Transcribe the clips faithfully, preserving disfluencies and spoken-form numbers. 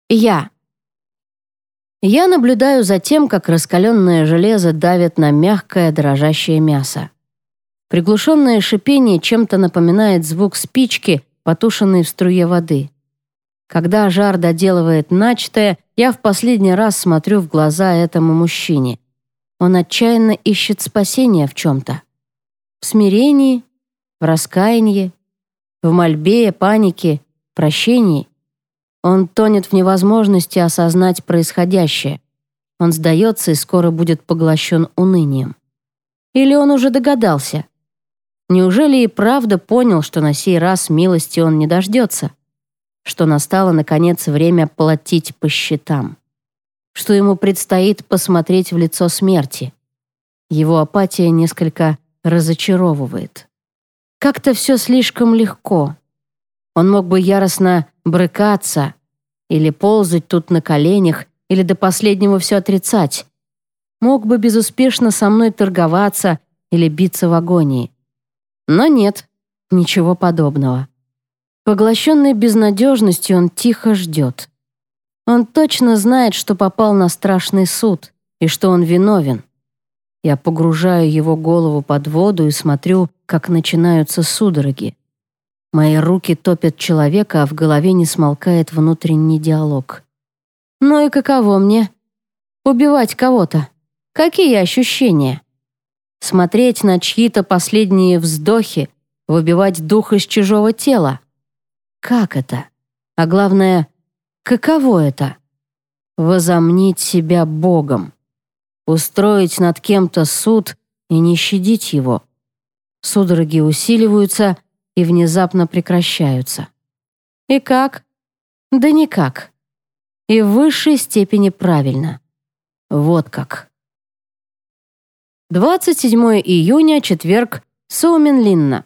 Я. Я наблюдаю за тем, как раскаленное железо давит на мягкое дрожащее мясо. Приглушенное шипение чем-то напоминает звук спички, потушенной в струе воды. Когда жар доделывает начатое, я в последний раз смотрю в глаза этому мужчине. Он отчаянно ищет спасения в чем-то. В смирении, в раскаянии, в мольбе, панике, прощении. Он тонет в невозможности осознать происходящее. Он сдается и скоро будет поглощен унынием. Или он уже догадался? Неужели и правда понял, что на сей раз милости он не дождется? Что настало, наконец, время платить по счетам? Что ему предстоит посмотреть в лицо смерти? Его апатия несколько разочаровывает. Как-то все слишком легко. Он мог бы яростно брыкаться или ползать тут на коленях, или до последнего все отрицать. Мог бы безуспешно со мной торговаться или биться в агонии. Но нет, ничего подобного. Поглощенный безнадежностью, он тихо ждет. Он точно знает, что попал на страшный суд и что он виновен. Я погружаю его голову под воду и смотрю, как начинаются судороги. Мои руки топят человека, а в голове не смолкает внутренний диалог. Ну и каково мне? Убивать кого-то. Какие ощущения? Смотреть на чьи-то последние вздохи, выбивать дух из чужого тела. Как это? А главное, каково это? Возомнить себя Богом. Устроить над кем-то суд и не щадить его. Судороги усиливаются и внезапно прекращаются. И как? Да никак. И в высшей степени правильно. Вот как. двадцать седьмого июня, четверг, Соуменлинна.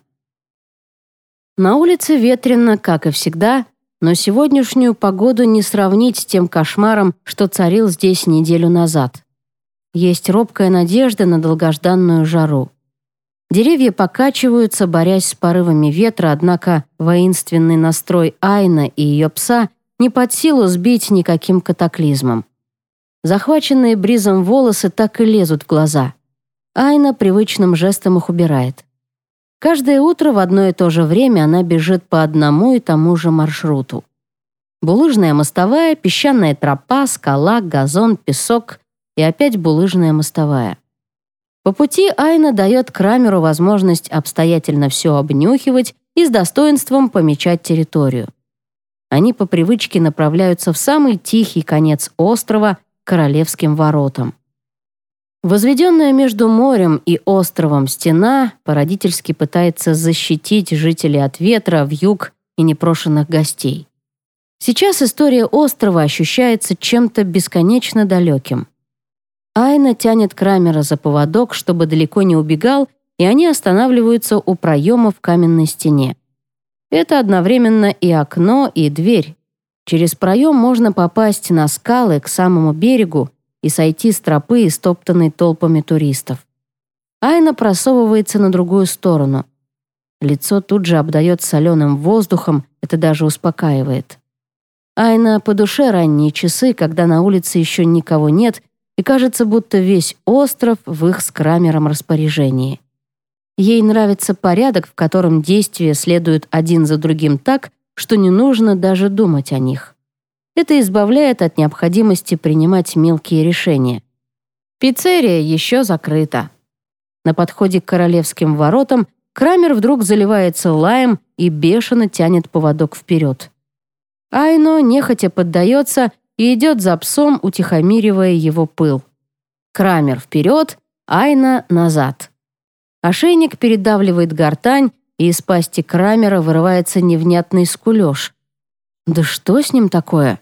На улице ветрено, как и всегда, но сегодняшнюю погоду не сравнить с тем кошмаром, что царил здесь неделю назад. Есть робкая надежда на долгожданную жару. Деревья покачиваются, борясь с порывами ветра, однако воинственный настрой Айна и ее пса не под силу сбить никаким катаклизмом. Захваченные бризом волосы так и лезут в глаза. Айна привычным жестом их убирает. Каждое утро в одно и то же время она бежит по одному и тому же маршруту. Булыжная мостовая, песчаная тропа, скала, газон, песок и опять булыжная мостовая. По пути Айна дает Крамеру возможность обстоятельно все обнюхивать и с достоинством помечать территорию. Они по привычке направляются в самый тихий конец острова, к Королевским воротам. Возведенная между морем и островом стена по-родительски пытается защитить жителей от ветра, вьюг и непрошенных гостей. Сейчас история острова ощущается чем-то бесконечно далеким. Айна тянет Крамера за поводок, чтобы далеко не убегал, и они останавливаются у проема в каменной стене. Это одновременно и окно, и дверь. Через проем можно попасть на скалы к самому берегу и сойти с тропы, истоптанной толпами туристов. Айна просовывается на другую сторону. Лицо тут же обдает соленым воздухом, это даже успокаивает. Айна по душе ранние часы, когда на улице еще никого нет, и кажется, будто весь остров в их с Крамером распоряжении. Ей нравится порядок, в котором действия следуют один за другим так, что не нужно даже думать о них. Это избавляет от необходимости принимать мелкие решения. Пиццерия еще закрыта. На подходе к Королевским воротам Крамер вдруг заливается лаем и бешено тянет поводок вперед. Айно нехотя поддается и идет за псом, утихомиривая его пыл. Крамер вперед, Айна назад. Ошейник передавливает гортань, и из пасти Крамера вырывается невнятный скулеж. Да что с ним такое?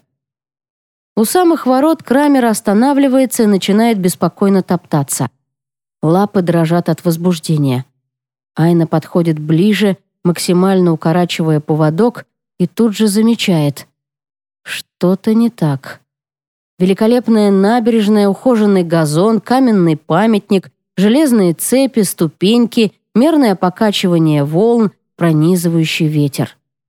У самых ворот Крамер останавливается и начинает беспокойно топтаться. Лапы дрожат от возбуждения. Айна подходит ближе, максимально укорачивая поводок, и тут же замечает. Что-то не так. Великолепная набережная, ухоженный газон, каменный памятник, железные цепи, ступеньки, мерное покачивание волн, пронизывающий ветер.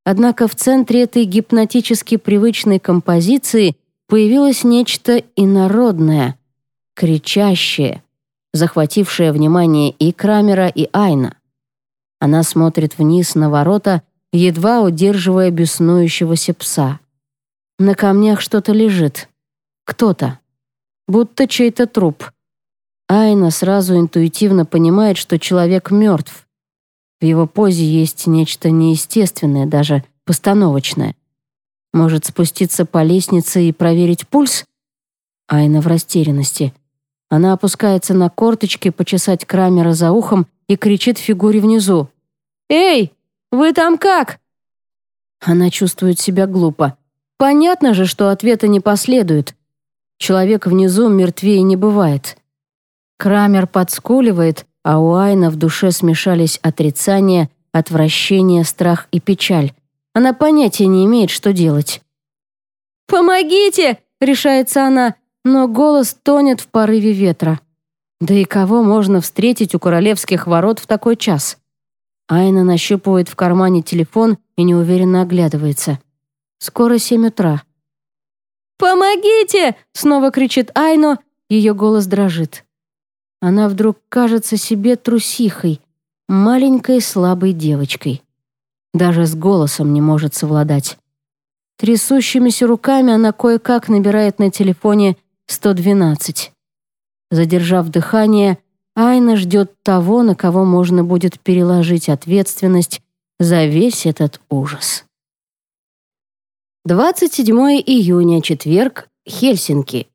Однако в центре этой гипнотически привычной композиции появилось нечто инородное, кричащее, захватившее внимание и Крамера, и Айна. Она смотрит вниз на ворота, едва удерживая беснующегося пса. На камнях что-то лежит. Кто-то. Будто чей-то труп. Айна сразу интуитивно понимает, что человек мертв. В его позе есть нечто неестественное, даже постановочное. Может спуститься по лестнице и проверить пульс? Айна в растерянности. Она опускается на корточки, почесать Крамера за ухом и кричит фигуре внизу. «Эй, вы там как?» Она чувствует себя глупо. Понятно же, что ответа не последует. Человек внизу мертвее не бывает. Крамер подскуливает, а у Айна в душе смешались отрицание, отвращение, страх и печаль. Она понятия не имеет, что делать. «Помогите!» — решается она, но голос тонет в порыве ветра. Да и кого можно встретить у королевских ворот в такой час? Айна нащупывает в кармане телефон и неуверенно оглядывается. Скоро семь утра. «Помогите!» — снова кричит Айно, ее голос дрожит. Она вдруг кажется себе трусихой, маленькой слабой девочкой. Даже с голосом не может совладать. Трясущимися руками она кое-как набирает на телефоне сто двенадцать. Задержав дыхание, Айна ждет того, на кого можно будет переложить ответственность за весь этот ужас. двадцать седьмого июня, четверг, Хельсинки.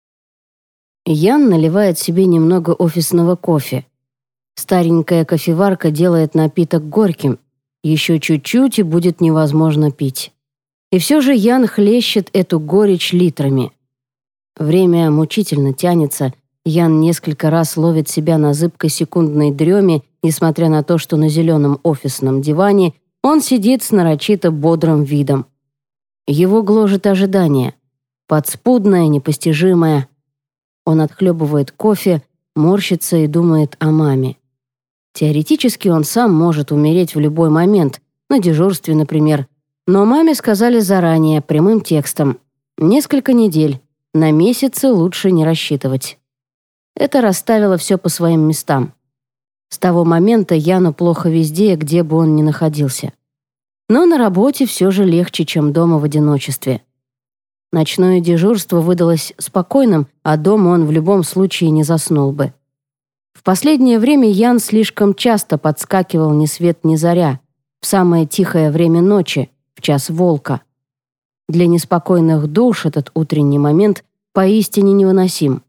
Ян наливает себе немного офисного кофе. Старенькая кофеварка делает напиток горьким. Еще чуть-чуть, и будет невозможно пить. И все же Ян хлещет эту горечь литрами. Время мучительно тянется. Ян несколько раз ловит себя на зыбкой секундной дреме, несмотря на то, что на зеленом офисном диване он сидит с нарочито бодрым видом. Его гложет ожидание. Подспудное, непостижимое. Он отхлебывает кофе, морщится и думает о маме. Теоретически он сам может умереть в любой момент, на дежурстве, например. Но маме сказали заранее, прямым текстом. Несколько недель. На месяцы лучше не рассчитывать. Это расставило все по своим местам. С того момента Яну плохо везде, где бы он ни находился. Но на работе все же легче, чем дома в одиночестве. Ночное дежурство выдалось спокойным, а дома он в любом случае не заснул бы. В последнее время Ян слишком часто подскакивал ни свет ни заря, в самое тихое время ночи, в час волка. Для неспокойных душ этот утренний момент поистине невыносим.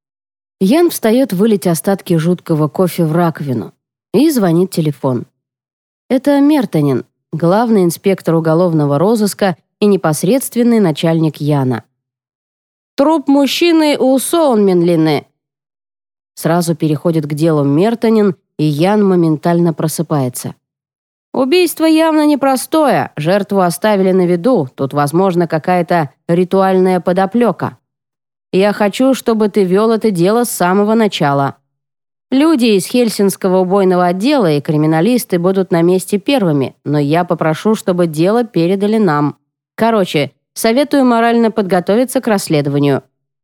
Ян встает вылить остатки жуткого кофе в раковину. И звонит телефон. Это Мертонен, главный инспектор уголовного розыска и непосредственный начальник Яна. «Труп мужчины у Соунменлины». Сразу переходит к делу Мертонен, и Ян моментально просыпается. «Убийство явно непростое, жертву оставили на виду, тут, возможно, какая-то ритуальная подоплека. Я хочу, чтобы ты вел это дело с самого начала. Люди из Хельсинского убойного отдела и криминалисты будут на месте первыми, но я попрошу, чтобы дело передали нам. Короче, советую морально подготовиться к расследованию».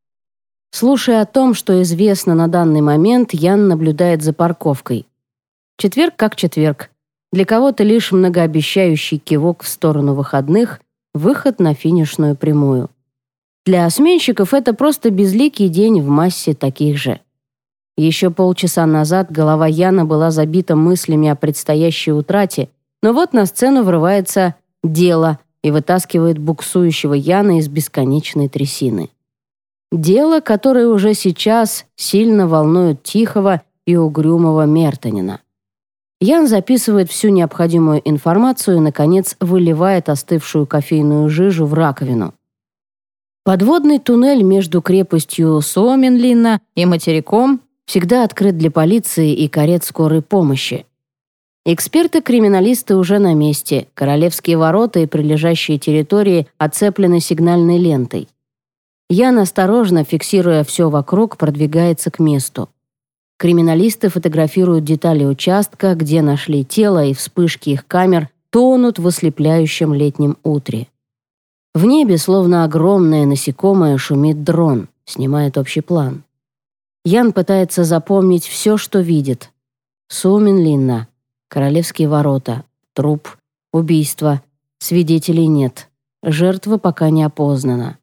Слушая о том, что известно на данный момент, Ян наблюдает за парковкой. Четверг как четверг. Для кого-то лишь многообещающий кивок в сторону выходных, выход на финишную прямую. Для сменщиков это просто безликий день в массе таких же. Еще полчаса назад голова Яна была забита мыслями о предстоящей утрате, но вот на сцену врывается дело и вытаскивает буксующего Яна из бесконечной трясины. Дело, которое уже сейчас сильно волнует тихого и угрюмого Мертонена. Ян записывает всю необходимую информацию и, наконец, выливает остывшую кофейную жижу в раковину. Подводный туннель между крепостью Суоменлинна и материком всегда открыт для полиции и карет скорой помощи. Эксперты-криминалисты уже на месте, королевские ворота и прилежащие территории оцеплены сигнальной лентой. Ян, осторожно фиксируя все вокруг, продвигается к месту. Криминалисты фотографируют детали участка, где нашли тело, и вспышки их камер тонут в ослепляющем летнем утре. В небе, словно огромное насекомое, шумит дрон, снимает общий план. Ян пытается запомнить все, что видит. Сууменлинна, королевские ворота, труп, убийство, свидетелей нет, жертва пока не опознана.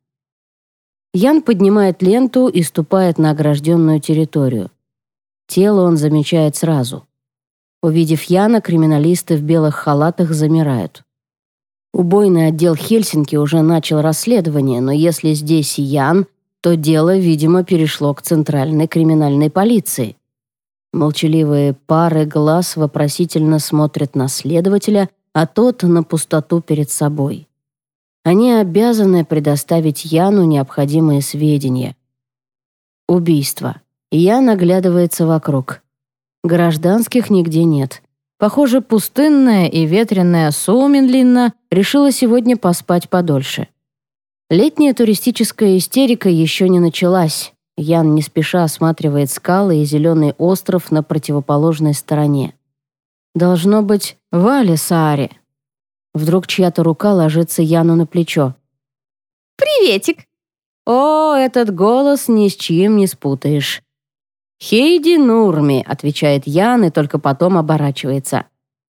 Ян поднимает ленту и ступает на огражденную территорию. Тело он замечает сразу. Увидев Яна, криминалисты в белых халатах замирают. Убойный отдел Хельсинки уже начал расследование, но если здесь Ян, то дело, видимо, перешло к центральной криминальной полиции. Молчаливые пары глаз вопросительно смотрят на следователя, а тот на пустоту перед собой. Они обязаны предоставить Яну необходимые сведения. Убийство. Ян оглядывается вокруг. Гражданских нигде нет. Похоже, пустынная и ветреная Сууменлинна решила сегодня поспать подольше. Летняя туристическая истерика еще не началась. Ян не спеша осматривает скалы и зеленый остров на противоположной стороне. Должно быть Вале Сааре. Вдруг чья-то рука ложится Яну на плечо. «Приветик!» О, этот голос ни с чьим не спутаешь. «Хейди Нурми», — отвечает Ян и только потом оборачивается.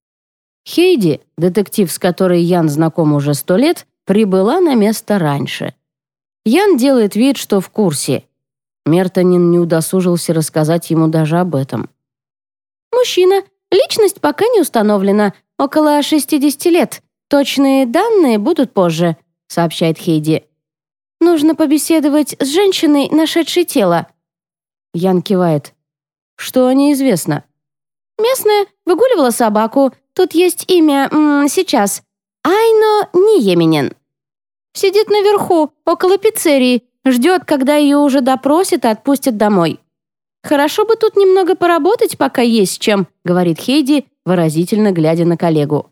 Хейди, детектив, с которой Ян знаком уже сто лет, прибыла на место раньше. Ян делает вид, что в курсе. Мертонин не удосужился рассказать ему даже об этом. «Мужчина. Личность пока не установлена. Около шестидесяти лет. Точные данные будут позже», — сообщает Хейди. «Нужно побеседовать с женщиной, нашедшей тело». Ян кивает. «Что о ней известно?» «Местная, выгуливала собаку. Тут есть имя, м, сейчас. Айно Ниеменен. Сидит наверху, около пиццерии, ждет, когда ее уже допросят и отпустят домой. Хорошо бы тут немного поработать, пока есть с чем», — говорит Хейди, выразительно глядя на коллегу.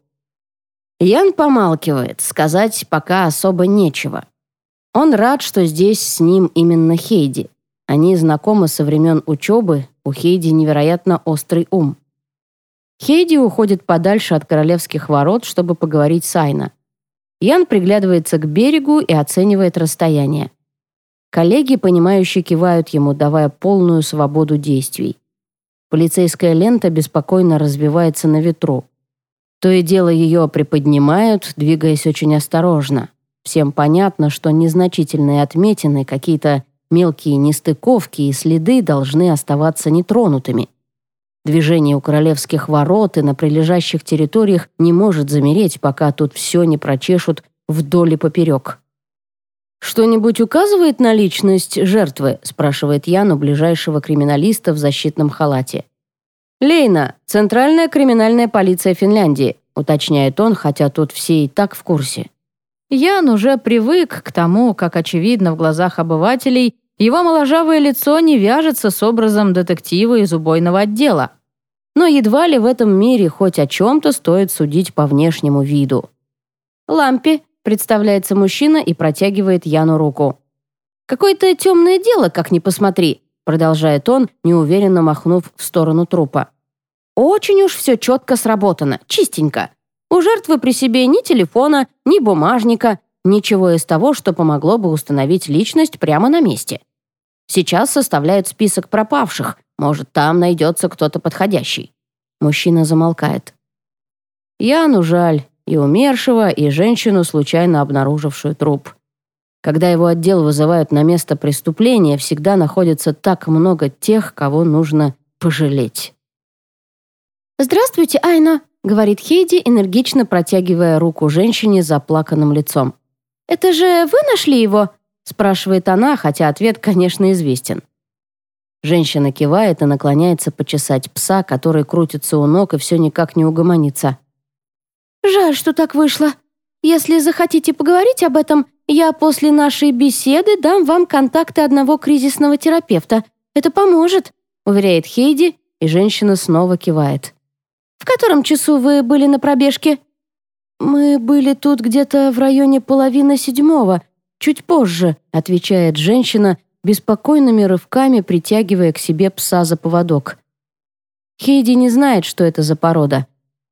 Ян помалкивает, сказать пока особо нечего. Он рад, что здесь с ним именно Хейди. Они знакомы со времен учебы, у Хейди невероятно острый ум. Хейди уходит подальше от королевских ворот, чтобы поговорить с Айно. Ян приглядывается к берегу и оценивает расстояние. Коллеги, понимающе кивают ему, давая полную свободу действий. Полицейская лента беспокойно развивается на ветру. То и дело ее приподнимают, двигаясь очень осторожно. Всем понятно, что незначительные отметины, какие-то мелкие нестыковки и следы должны оставаться нетронутыми. Движение у королевских ворот и на прилежащих территориях не может замереть, пока тут все не прочешут вдоль и поперек. «Что-нибудь указывает на личность жертвы?» – спрашивает Ян у ближайшего криминалиста в защитном халате. «Лейна, Центральная криминальная полиция Финляндии», – уточняет он, хотя тут все и так в курсе. Ян уже привык к тому, как очевидно в глазах обывателей, его моложавое лицо не вяжется с образом детектива из убойного отдела. Но едва ли в этом мире хоть о чем-то стоит судить по внешнему виду. «Лампе», — представляется мужчина и протягивает Яну руку. «Какое-то темное дело, как ни посмотри», — продолжает он, неуверенно махнув в сторону трупа. «Очень уж все четко сработано, чистенько. У жертвы при себе ни телефона, ни бумажника, ничего из того, что помогло бы установить личность прямо на месте. Сейчас составляют список пропавших, может, там найдется кто-то подходящий». Мужчина замолкает. Яну жаль и умершего, и женщину, случайно обнаружившую труп. Когда его отдел вызывают на место преступления, всегда находится так много тех, кого нужно пожалеть. «Здравствуйте, Айно», — говорит Хейди, энергично протягивая руку женщине с заплаканным лицом. «Это же вы нашли его?» — спрашивает она, хотя ответ, конечно, известен. Женщина кивает и наклоняется почесать пса, который крутится у ног и все никак не угомонится. «Жаль, что так вышло. Если захотите поговорить об этом, я после нашей беседы дам вам контакты одного кризисного терапевта. Это поможет», — уверяет Хейди, и женщина снова кивает. «В котором часу вы были на пробежке?» «Мы были тут где-то в районе половины седьмого, чуть позже», — отвечает женщина, беспокойными рывками притягивая к себе пса за поводок. Хейди не знает, что это за порода.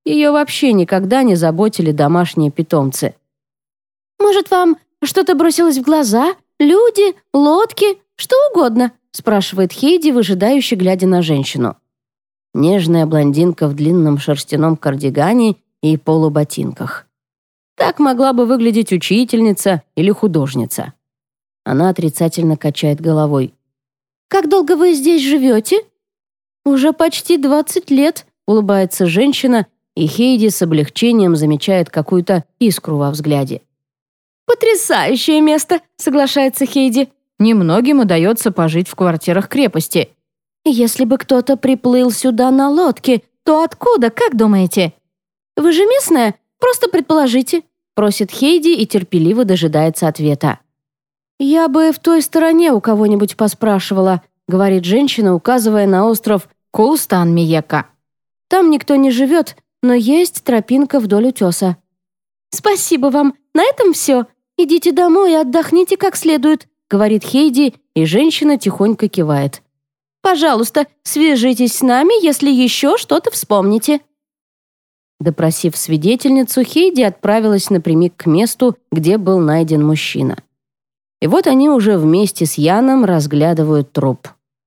Ее вообще никогда не заботили домашние питомцы. «Может, вам что-то бросилось в глаза? Люди, лодки, что угодно?» спрашивает Хейди, выжидающе глядя на женщину. Нежная блондинка в длинном шерстяном кардигане и полуботинках. Так могла бы выглядеть учительница или художница. Она отрицательно качает головой. «Как долго вы здесь живете?» «Уже почти двадцать лет», — улыбается женщина, и Хейди с облегчением замечает какую-то искру во взгляде. «Потрясающее место», — соглашается Хейди. «Немногим удается пожить в квартирах крепости». «Если бы кто-то приплыл сюда на лодке, то откуда, как думаете?» «Вы же местная? Просто предположите», — просит Хейди и терпеливо дожидается ответа. «Я бы в той стороне у кого-нибудь поспрашивала», — говорит женщина, указывая на остров Кулстан-Миека. «Там никто не живет, но есть тропинка вдоль утеса». «Спасибо вам, на этом все. Идите домой и отдохните как следует», — говорит Хейди, и женщина тихонько кивает. «Пожалуйста, свяжитесь с нами, если еще что-то вспомните». Допросив свидетельницу, Хейди отправилась напрямик к месту, где был найден мужчина. И вот они уже вместе с Яном разглядывают труп.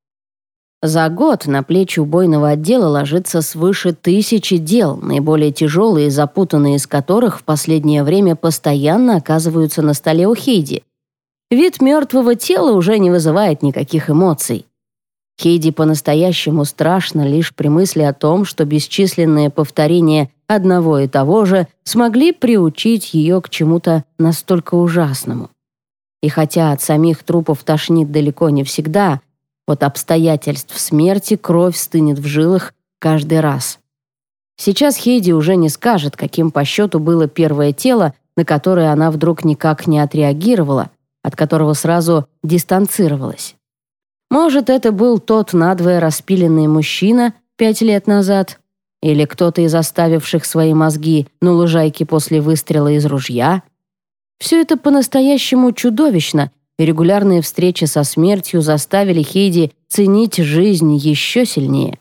За год на плечи убойного отдела ложится свыше тысячи дел, наиболее тяжелые и запутанные из которых в последнее время постоянно оказываются на столе у Хейди. Вид мертвого тела уже не вызывает никаких эмоций. Хейди по-настоящему страшно лишь при мысли о том, что бесчисленные повторения одного и того же смогли приучить ее к чему-то настолько ужасному. И хотя от самих трупов тошнит далеко не всегда, от обстоятельств смерти кровь стынет в жилах каждый раз. Сейчас Хейди уже не скажет, каким по счету было первое тело, на которое она вдруг никак не отреагировала, от которого сразу дистанцировалась. Может, это был тот надвое распиленный мужчина пять лет назад, или кто-то из оставивших свои мозги на лужайке после выстрела из ружья. Все это по-настоящему чудовищно, и регулярные встречи со смертью заставили Хейди ценить жизнь еще сильнее.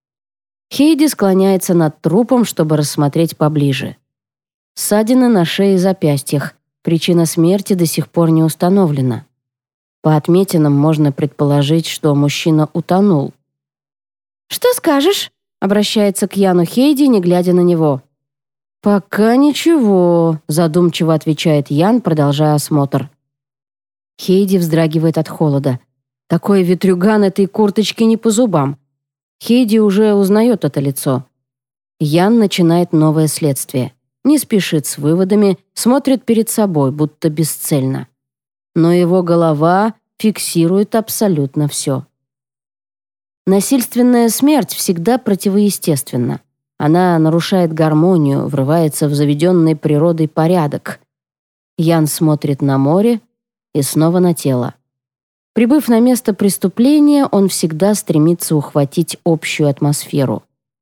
Хейди склоняется над трупом, чтобы рассмотреть поближе. Ссадины на шее и запястьях. Причина смерти до сих пор не установлена. По отметинам можно предположить, что мужчина утонул. «Что скажешь?» — обращается к Яну Хейди, не глядя на него. «Пока ничего», — задумчиво отвечает Ян, продолжая осмотр. Хейди вздрагивает от холода. Такой ветрюган этой курточки не по зубам. Хейди уже узнает это лицо. Ян начинает новое следствие. Не спешит с выводами, смотрит перед собой, будто бесцельно. Но его голова фиксирует абсолютно все. Насильственная смерть всегда противоестественна. Она нарушает гармонию, врывается в заведенный природой порядок. Ян смотрит на море и снова на тело. Прибыв на место преступления, он всегда стремится ухватить общую атмосферу.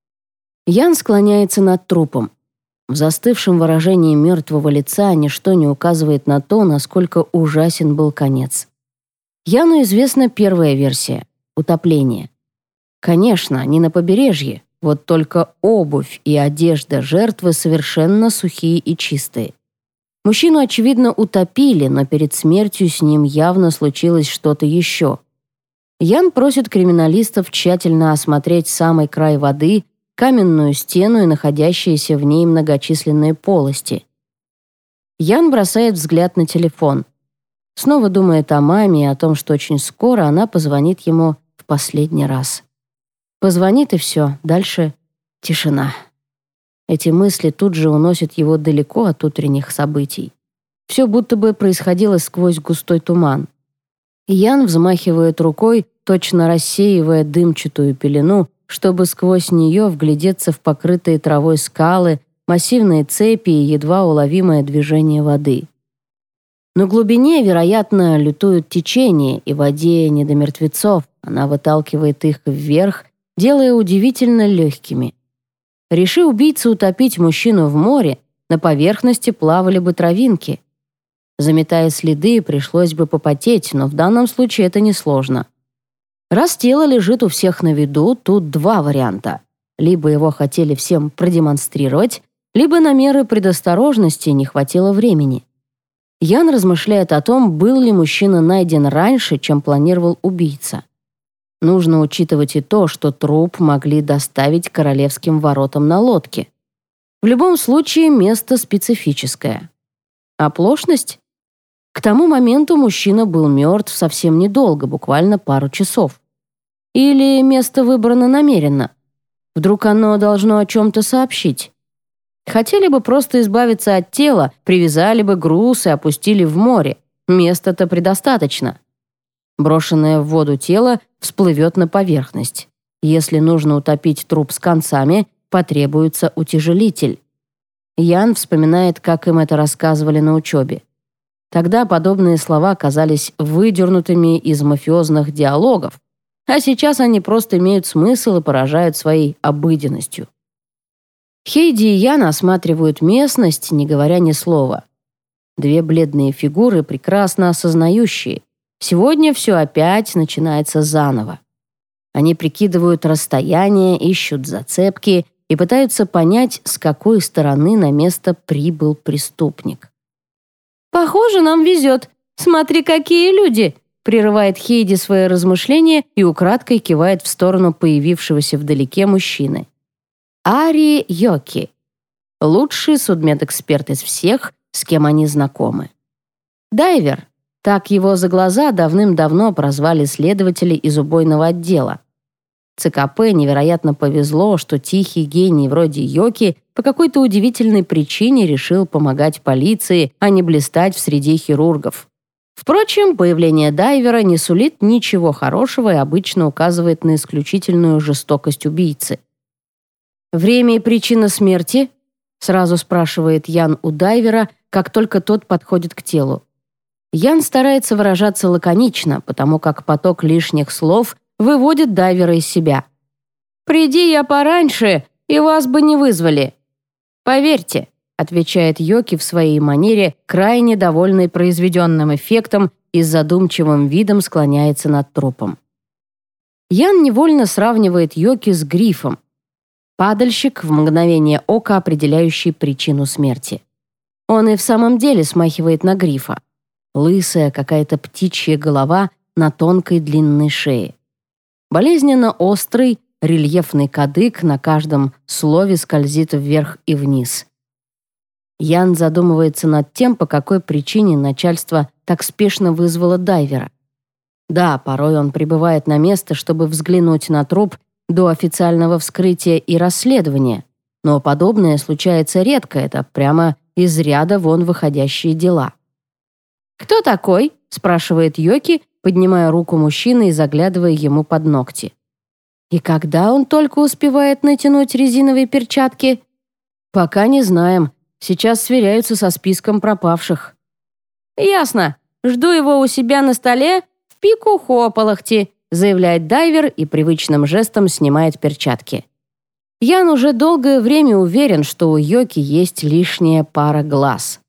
Ян склоняется над трупом. В застывшем выражении мертвого лица ничто не указывает на то, насколько ужасен был конец. Яну известна первая версия — утопление. Конечно, не на побережье, вот только обувь и одежда жертвы совершенно сухие и чистые. Мужчину, очевидно, утопили, но перед смертью с ним явно случилось что-то еще. Ян просит криминалистов тщательно осмотреть самый край воды, каменную стену и находящиеся в ней многочисленные полости. Ян бросает взгляд на телефон. Снова думает о маме и о том, что очень скоро она позвонит ему в последний раз. Позвонит и все, дальше тишина. Эти мысли тут же уносят его далеко от утренних событий. Все будто бы происходило сквозь густой туман. Ян взмахивает рукой, точно рассеивая дымчатую пелену, чтобы сквозь нее вглядеться в покрытые травой скалы, массивные цепи и едва уловимое движение воды. На глубине, вероятно, лютуют течения, и в воде не до мертвецов, она выталкивает их вверх, делая удивительно легкими. Реши убийца утопить мужчину в море, на поверхности плавали бы травинки. Заметая следы, пришлось бы попотеть, но в данном случае это несложно. Раз тело лежит у всех на виду, тут два варианта. Либо его хотели всем продемонстрировать, либо на меры предосторожности не хватило времени. Ян размышляет о том, был ли мужчина найден раньше, чем планировал убийца. Нужно учитывать и то, что труп могли доставить к королевским воротам на лодке. В любом случае, место специфическое. Оплошность? К тому моменту мужчина был мертв совсем недолго, буквально пару часов. Или место выбрано намеренно? Вдруг оно должно о чем-то сообщить? Хотели бы просто избавиться от тела, привязали бы груз и опустили в море. Места-то предостаточно. Брошенное в воду тело всплывет на поверхность. Если нужно утопить труп с концами, потребуется утяжелитель. Ян вспоминает, как им это рассказывали на учебе. Тогда подобные слова казались выдернутыми из мафиозных диалогов, а сейчас они просто имеют смысл и поражают своей обыденностью. Хейди и Ян осматривают местность, не говоря ни слова. Две бледные фигуры, прекрасно осознающие. Сегодня все опять начинается заново. Они прикидывают расстояние, ищут зацепки и пытаются понять, с какой стороны на место прибыл преступник. «Похоже, нам везет. Смотри, какие люди!» Прерывает Хейди свои размышления и украдкой кивает в сторону появившегося вдалеке мужчины. Ари Йоки. Лучший судмедэксперт из всех, с кем они знакомы. Дайвер. Так его за глаза давным-давно прозвали следователи из убойного отдела. ЦКП невероятно повезло, что тихий гений вроде Йоки по какой-то удивительной причине решил помогать полиции, а не блистать в среде хирургов. Впрочем, появление дайвера не сулит ничего хорошего и обычно указывает на исключительную жестокость убийцы. «Время и причина смерти?» — сразу спрашивает Ян у дайвера, как только тот подходит к телу. Ян старается выражаться лаконично, потому как поток лишних слов выводит дайвера из себя. «Приди я пораньше, и вас бы не вызвали». «Поверьте», — отвечает Йоки в своей манере, крайне довольный произведенным эффектом и с задумчивым видом склоняется над трупом. Ян невольно сравнивает Йоки с Грифом. Падальщик, в мгновение ока определяющий причину смерти. Он и в самом деле смахивает на Грифа. Лысая какая-то птичья голова на тонкой длинной шее. Болезненно острый, рельефный кадык на каждом слове скользит вверх и вниз. Ян задумывается над тем, по какой причине начальство так спешно вызвало дайвера. Да, порой он прибывает на место, чтобы взглянуть на труп до официального вскрытия и расследования, но подобное случается редко, это прямо из ряда вон выходящие дела. «Кто такой?» — спрашивает Йоки, поднимая руку мужчины и заглядывая ему под ногти. «И когда он только успевает натянуть резиновые перчатки?» «Пока не знаем. Сейчас сверяются со списком пропавших». «Ясно. Жду его у себя на столе в пику хопалахти», заявляет дайвер и привычным жестом снимает перчатки. Ян уже долгое время уверен, что у Йоки есть лишняя пара глаз.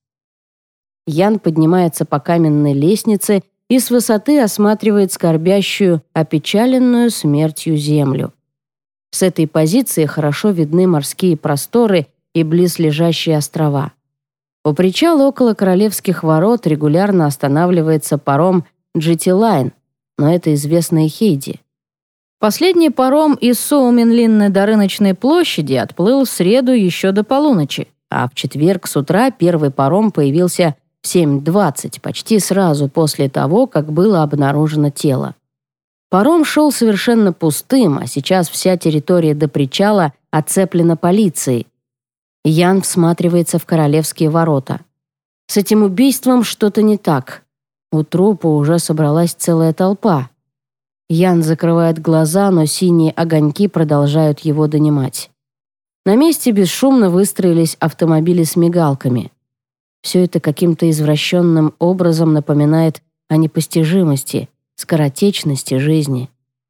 Ян поднимается по каменной лестнице и с высоты осматривает скорбящую, опечаленную смертью землю. С этой позиции хорошо видны морские просторы и близлежащие острова. У причала около Королевских ворот регулярно останавливается паром джи ти Line, но это известно и Хейди. Последний паром из Соуменлинны до Рыночной площади отплыл в среду еще до полуночи, а в четверг с утра первый паром появился в семь двадцать, почти сразу после того, как было обнаружено тело. Паром шел совершенно пустым, а сейчас вся территория до причала оцеплена полицией. Ян всматривается в Королевские ворота. С этим убийством что-то не так. У трупа уже собралась целая толпа. Ян закрывает глаза, но синие огоньки продолжают его донимать. На месте бесшумно выстроились автомобили с мигалками. Все это каким-то извращенным образом напоминает о непостижимости, скоротечности жизни.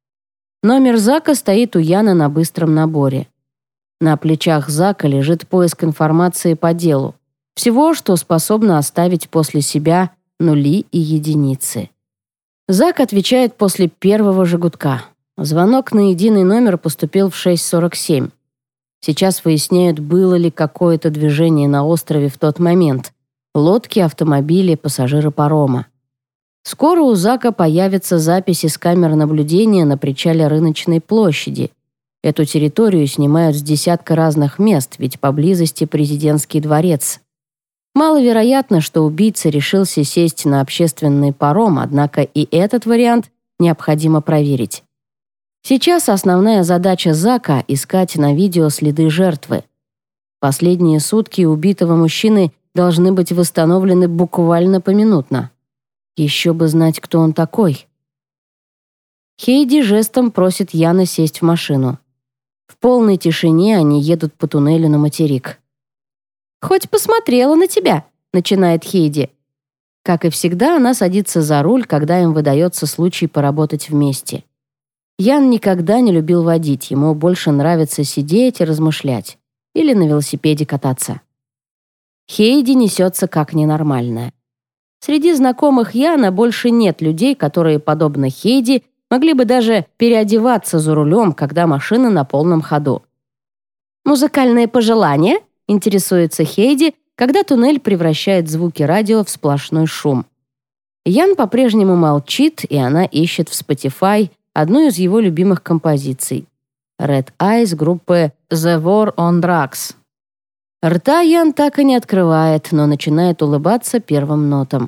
Номер Зака стоит у Яна на быстром наборе. На плечах Зака лежит поиск информации по делу. Всего, что способно оставить после себя нули и единицы. Зак отвечает после первого же гудка. Звонок на единый номер поступил в шесть сорок семь. Сейчас выясняют, было ли какое-то движение на острове в тот момент. Лодки, автомобили, пассажиры парома. Скоро у Зака появятся записи с камер наблюдения на причале Рыночной площади. Эту территорию снимают с десятка разных мест, ведь поблизости президентский дворец. Маловероятно, что убийца решился сесть на общественный паром, однако и этот вариант необходимо проверить. Сейчас основная задача Зака — искать на видео следы жертвы. Последние сутки убитого мужчины должны быть восстановлены буквально поминутно. Еще бы знать, кто он такой. Хейди жестом просит Яна сесть в машину. В полной тишине они едут по туннелю на материк. «Хоть посмотрела на тебя», — начинает Хейди. Как и всегда, она садится за руль, когда им выдается случай поработать вместе. Ян никогда не любил водить, ему больше нравится сидеть и размышлять. Или на велосипеде кататься. Хейди несется как ненормальная. Среди знакомых Яна больше нет людей, которые, подобно Хейди, могли бы даже переодеваться за рулем, когда машина на полном ходу. «Музыкальные пожелания?» — интересуется Хейди, когда туннель превращает звуки радио в сплошной шум. Ян по-прежнему молчит, и она ищет в Spotify одну из его любимых композиций — Red Eyes группы The War on Drugs. Рта Ян так и не открывает, но начинает улыбаться первым нотам.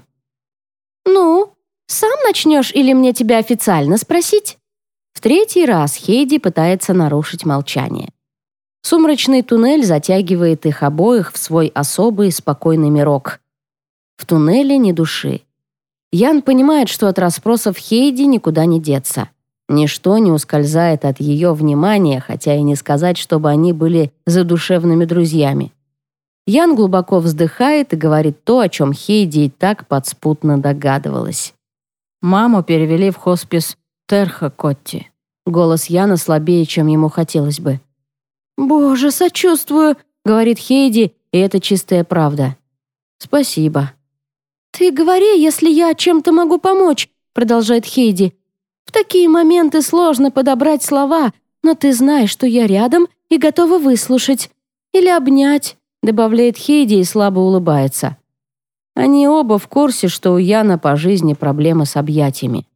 «Ну, сам начнешь или мне тебя официально спросить?» В третий раз Хейди пытается нарушить молчание. Сумрачный туннель затягивает их обоих в свой особый спокойный мирок. В туннеле ни души. Ян понимает, что от расспросов Хейди никуда не деться. Ничто не ускользает от ее внимания, хотя и не сказать, чтобы они были задушевными друзьями. Ян глубоко вздыхает и говорит то, о чем Хейди и так подспутно догадывалась. Маму перевели в хоспис Терха-Котти. Голос Яна слабее, чем ему хотелось бы. «Боже, сочувствую», — говорит Хейди, и это чистая правда. «Спасибо». «Ты говори, если я чем-то могу помочь», — продолжает Хейди. «В такие моменты сложно подобрать слова, но ты знаешь, что я рядом и готова выслушать. Или обнять», — добавляет Хейди и слабо улыбается. Они оба в курсе, что у Яна по жизни проблемы с объятиями.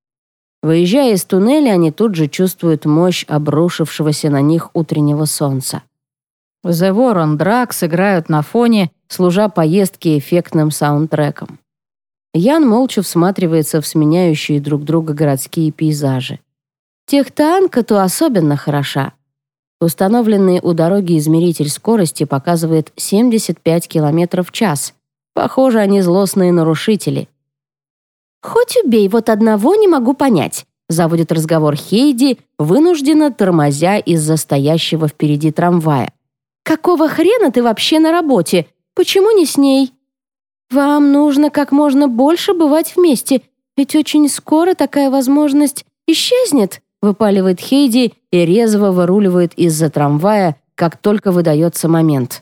Выезжая из туннеля, они тут же чувствуют мощь обрушившегося на них утреннего солнца. The War on Drugs играют на фоне, служа поездке эффектным саундтреком. Ян молча всматривается в сменяющие друг друга городские пейзажи. Техтаанка то особенно хороша. Установленный у дороги измеритель скорости показывает семьдесят пять километров в час. Похоже, они злостные нарушители. «Хоть убей, вот одного не могу понять», — заводит разговор Хейди, вынужденно тормозя из-за стоящего впереди трамвая. «Какого хрена ты вообще на работе? Почему не с ней?» «Вам нужно как можно больше бывать вместе, ведь очень скоро такая возможность исчезнет», — выпаливает Хейди и резво выруливает из-за трамвая, как только выдается момент.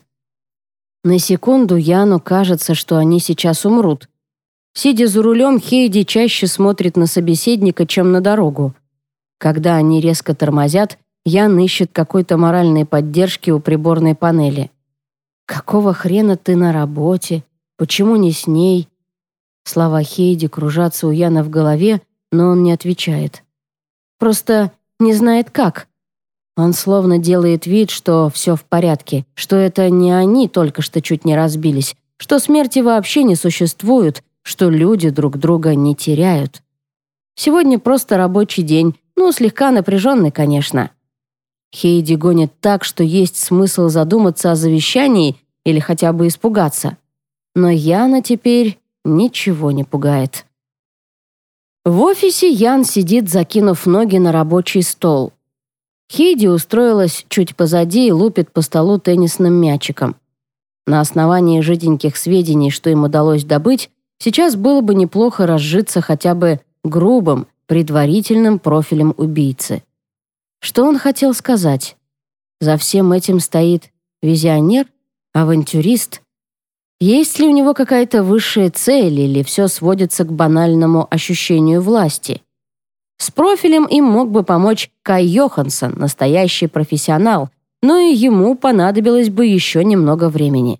На секунду Яну кажется, что они сейчас умрут. Сидя за рулем, Хейди чаще смотрит на собеседника, чем на дорогу. Когда они резко тормозят, Ян ищет какой-то моральной поддержки у приборной панели. «Какого хрена ты на работе? Почему не с ней?» Слова Хейди кружатся у Яна в голове, но он не отвечает. Просто не знает как. Он словно делает вид, что все в порядке, что это не они только что чуть не разбились, что смерти вообще не существует, что люди друг друга не теряют. Сегодня просто рабочий день, ну, слегка напряженный, конечно. Хейди гонит так, что есть смысл задуматься о завещании или хотя бы испугаться. Но Яна теперь ничего не пугает. В офисе Ян сидит, закинув ноги на рабочий стол. Хейди устроилась чуть позади и лупит по столу теннисным мячиком. На основании жиденьких сведений, что им удалось добыть, сейчас было бы неплохо разжиться хотя бы грубым, предварительным профилем убийцы. Что он хотел сказать? За всем этим стоит визионер, авантюрист. Есть ли у него какая-то высшая цель или все сводится к банальному ощущению власти? С профилем им мог бы помочь Кай Йоханссон, настоящий профессионал, но и ему понадобилось бы еще немного времени.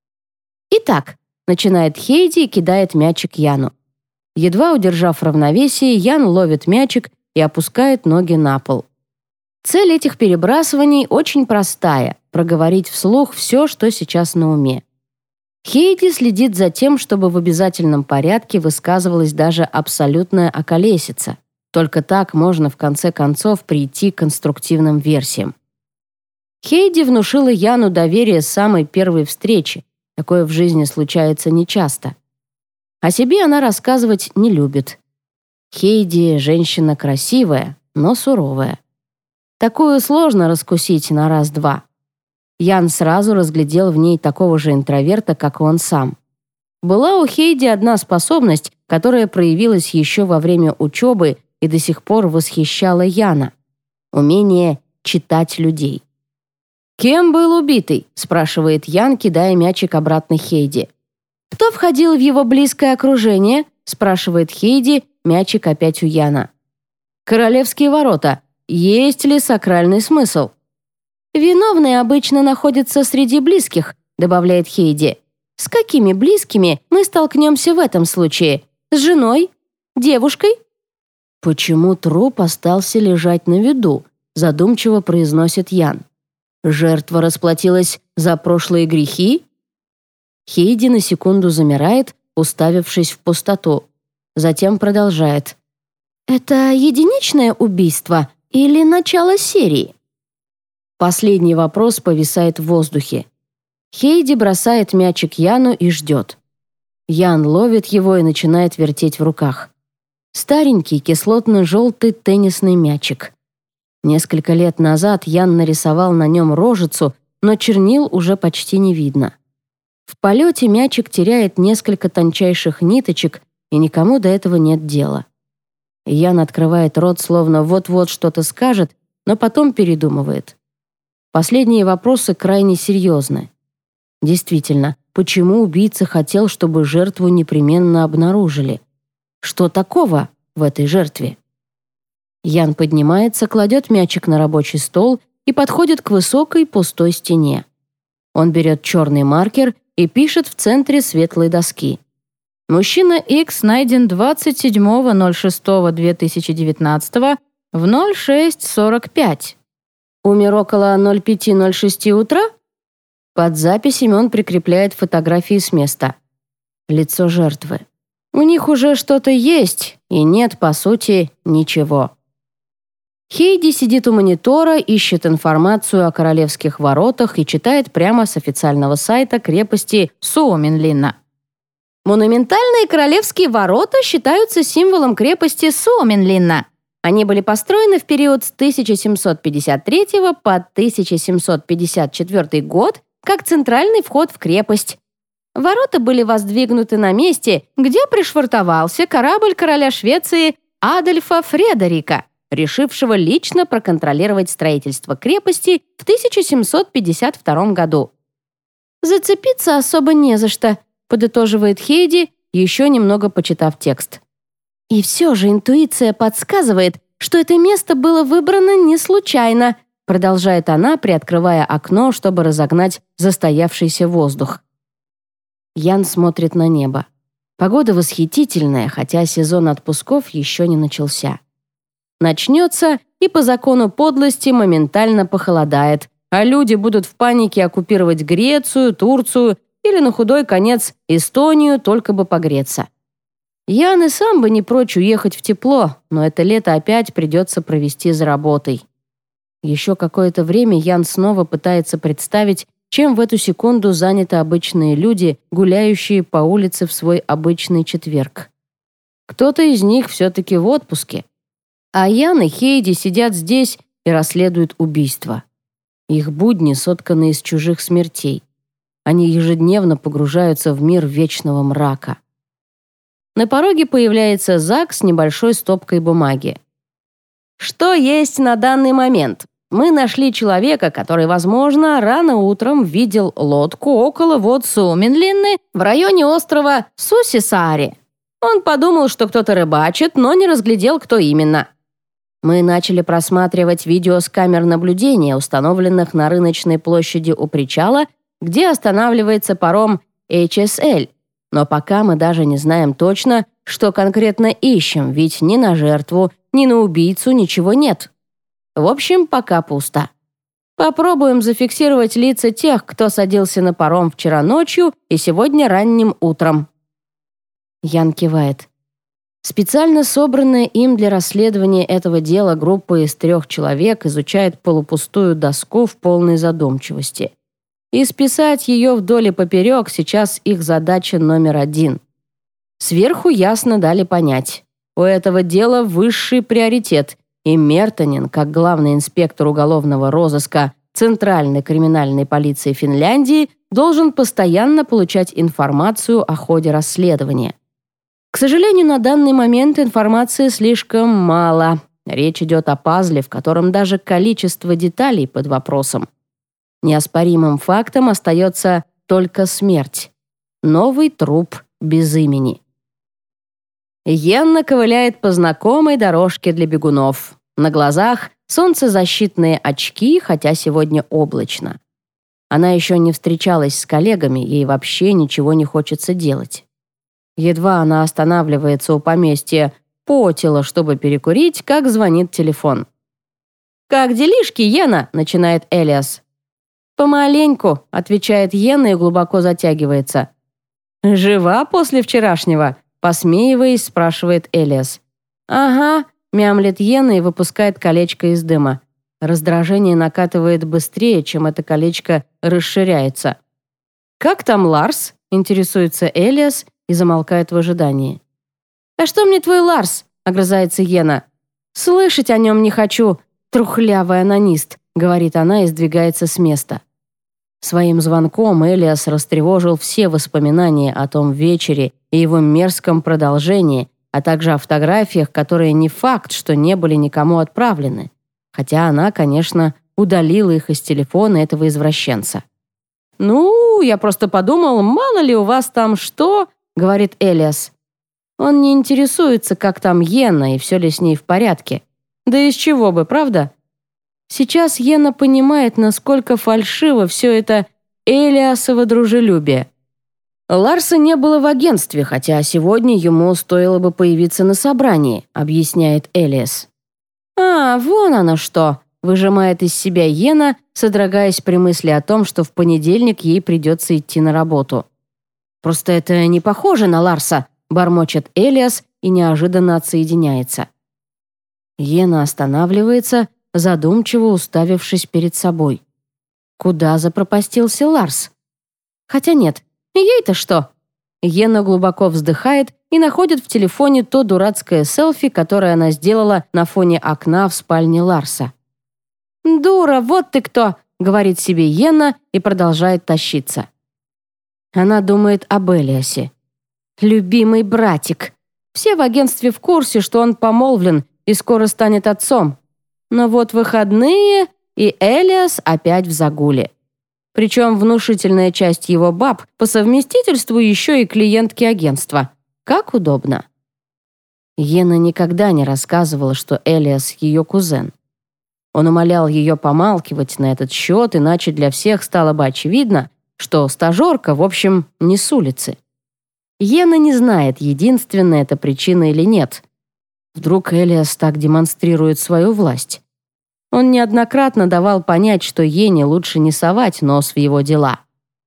«Итак», — начинает Хейди и кидает мячик Яну. Едва удержав равновесие, Ян ловит мячик и опускает ноги на пол. Цель этих перебрасываний очень простая — проговорить вслух все, что сейчас на уме. Хейди следит за тем, чтобы в обязательном порядке высказывалась даже абсолютная околесица. Только так можно в конце концов прийти к конструктивным версиям. Хейди внушила Яну доверие с самой первой встречи. Такое в жизни случается нечасто. О себе она рассказывать не любит. Хейди — женщина красивая, но суровая. Такую сложно раскусить на раз-два. Ян сразу разглядел в ней такого же интроверта, как и он сам. Была у Хейди одна способность, которая проявилась еще во время учебы и до сих пор восхищала Яна — умение читать людей. «Кем был убитый?» — спрашивает Ян, кидая мячик обратно Хейди. «Кто входил в его близкое окружение?» — спрашивает Хейди, мячик опять у Яна. «Королевские ворота. Есть ли сакральный смысл?» «Виновные обычно находятся среди близких», — добавляет Хейди. «С какими близкими мы столкнемся в этом случае? С женой? Девушкой?» «Почему труп остался лежать на виду?» — задумчиво произносит Ян. «Жертва расплатилась за прошлые грехи?» Хейди на секунду замирает, уставившись в пустоту. Затем продолжает. «Это единичное убийство или начало серии?» Последний вопрос повисает в воздухе. Хейди бросает мячик Яну и ждет. Ян ловит его и начинает вертеть в руках. Старенький кислотно-желтый теннисный мячик. Несколько лет назад Ян нарисовал на нем рожицу, но чернил уже почти не видно. В полете мячик теряет несколько тончайших ниточек, и никому до этого нет дела. Ян открывает рот, словно вот-вот что-то скажет, но потом передумывает. Последние вопросы крайне серьезны. Действительно, почему убийца хотел, чтобы жертву непременно обнаружили? Что такого в этой жертве? Ян поднимается, кладет мячик на рабочий стол и подходит к высокой пустой стене. Он берет черный маркер и пишет в центре светлой доски. Мужчина X найден двадцать седьмого ноль шестого две тысячи девятнадцатого в ноль шесть сорок пять. Умер около ноль пять ноль шесть утра? Под записями он прикрепляет фотографии с места. Лицо жертвы. У них уже что-то есть, и нет, по сути, ничего. Хейди сидит у монитора, ищет информацию о королевских воротах и читает прямо с официального сайта крепости Суоменлинна. Монументальные королевские ворота считаются символом крепости Суоменлинна. Они были построены в период с тысяча семьсот пятьдесят третьего по тысяча семьсот пятьдесят четвёртый год как центральный вход в крепость. Ворота были воздвигнуты на месте, где пришвартовался корабль короля Швеции Адольфа Фредерика, решившего лично проконтролировать строительство крепости в тысяча семьсот пятьдесят втором году. «Зацепиться особо не за что», — подытоживает Хейди, еще немного почитав текст. «И все же интуиция подсказывает, что это место было выбрано не случайно», продолжает она, приоткрывая окно, чтобы разогнать застоявшийся воздух. Ян смотрит на небо. Погода восхитительная, хотя сезон отпусков еще не начался. Начнется, и по закону подлости моментально похолодает, а люди будут в панике оккупировать Грецию, Турцию или, на худой конец, Эстонию, только бы погреться. Ян и сам бы не прочь уехать в тепло, но это лето опять придется провести за работой. Еще какое-то время Ян снова пытается представить, чем в эту секунду заняты обычные люди, гуляющие по улице в свой обычный четверг. Кто-то из них все-таки в отпуске. А Ян и Хейди сидят здесь и расследуют убийства. Их будни сотканы из чужих смертей. Они ежедневно погружаются в мир вечного мрака. На пороге появляется Зак с небольшой стопкой бумаги. «Что есть на данный момент? Мы нашли человека, который, возможно, рано утром видел лодку около вод Суоменлинны в районе острова Сусисаари. Он подумал, что кто-то рыбачит, но не разглядел, кто именно. Мы начали просматривать видео с камер наблюдения, установленных на рыночной площади у причала, где останавливается паром эйч эс эль. Но пока мы даже не знаем точно, что конкретно ищем, ведь ни на жертву, ни на убийцу ничего нет. В общем, пока пусто. Попробуем зафиксировать лица тех, кто садился на паром вчера ночью и сегодня ранним утром». Ян кивает. Специально собранная им для расследования этого дела группа из трех человек изучает полупустую доску в полной задумчивости. И списать ее вдоль и поперек сейчас их задача номер один. Сверху ясно дали понять. У этого дела высший приоритет, и Мертонен, как главный инспектор уголовного розыска Центральной криминальной полиции Финляндии, должен постоянно получать информацию о ходе расследования. К сожалению, на данный момент информации слишком мало. Речь идет о пазле, в котором даже количество деталей под вопросом. Неоспоримым фактом остается только смерть. Новый труп без имени. Йенна ковыляет по знакомой дорожке для бегунов. На глазах солнцезащитные очки, хотя сегодня облачно. Она еще не встречалась с коллегами, ей вообще ничего не хочется делать. Едва она останавливается у поместья Потила, чтобы перекурить, как звонит телефон. «Как делишки, Йена?» — начинает Элиас. «Помаленьку», — отвечает Йена и глубоко затягивается. «Жива после вчерашнего?» — посмеиваясь, спрашивает Элиас. «Ага», — мямлет Йена и выпускает колечко из дыма. Раздражение накатывает быстрее, чем это колечко расширяется. «Как там Ларс?» — интересуется Элиас и замолкает в ожидании. «А что мне твой Ларс?» — огрызается Йена. «Слышать о нем не хочу, трухлявый анонист», — говорит она и сдвигается с места. Своим звонком Элиас растревожил все воспоминания о том вечере и его мерзком продолжении, а также о фотографиях, которые не факт, что не были никому отправлены. Хотя она, конечно, удалила их из телефона этого извращенца. «Ну, я просто подумал, мало ли у вас там что», — говорит Элиас. Он не интересуется, как там Йена и все ли с ней в порядке. Да из чего бы, правда? Сейчас Йена понимает, насколько фальшиво все это Элиасово дружелюбие. Ларса не было в агентстве, хотя сегодня ему стоило бы появиться на собрании, объясняет Элиас. «А, вон оно что!» — выжимает из себя Йена, содрогаясь при мысли о том, что в понедельник ей придется идти на работу. «Просто это не похоже на Ларса», — бормочет Элиас и неожиданно отсоединяется. Йена останавливается, задумчиво уставившись перед собой. Куда запропастился Ларс? Хотя нет, ей-то что? Йена глубоко вздыхает и находит в телефоне то дурацкое селфи, которое она сделала на фоне окна в спальне Ларса. «Дура, вот ты кто!» — говорит себе Йена и продолжает тащиться. Она думает об Элиасе. «Любимый братик. Все в агентстве в курсе, что он помолвлен и скоро станет отцом. Но вот выходные, и Элиас опять в загуле. Причем внушительная часть его баб по совместительству еще и клиентки агентства. Как удобно». Йена никогда не рассказывала, что Элиас ее кузен. Он умолял ее помалкивать на этот счет, иначе для всех стало бы очевидно, что стажерка, в общем, не с улицы. Йена не знает, единственная это причина или нет. Вдруг Элиас так демонстрирует свою власть. Он неоднократно давал понять, что Йене лучше не совать нос в его дела.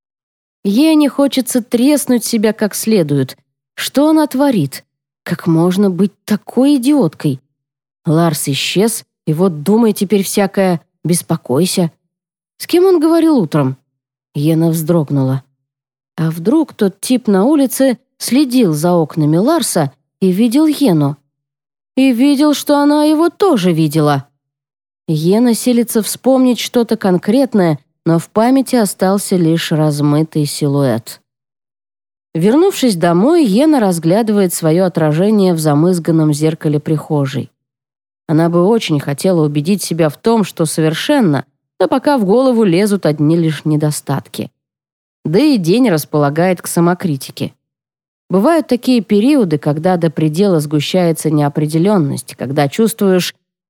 Йене хочется треснуть себя как следует. Что она творит? Как можно быть такой идиоткой? Ларс исчез, и вот думай теперь всякое, беспокойся. С кем он говорил утром? Йена вздрогнула. А вдруг тот тип на улице следил за окнами Ларса и видел Йену? И видел, что она его тоже видела. Йена силится вспомнить что-то конкретное, но в памяти остался лишь размытый силуэт. Вернувшись домой, Йена разглядывает свое отражение в замызганном зеркале прихожей. Она бы очень хотела убедить себя в том, что совершенно, но пока в голову лезут одни лишь недостатки. Да и день располагает к самокритике. Бывают такие периоды, когда до предела сгущается неопределенность, когда чувствуешь,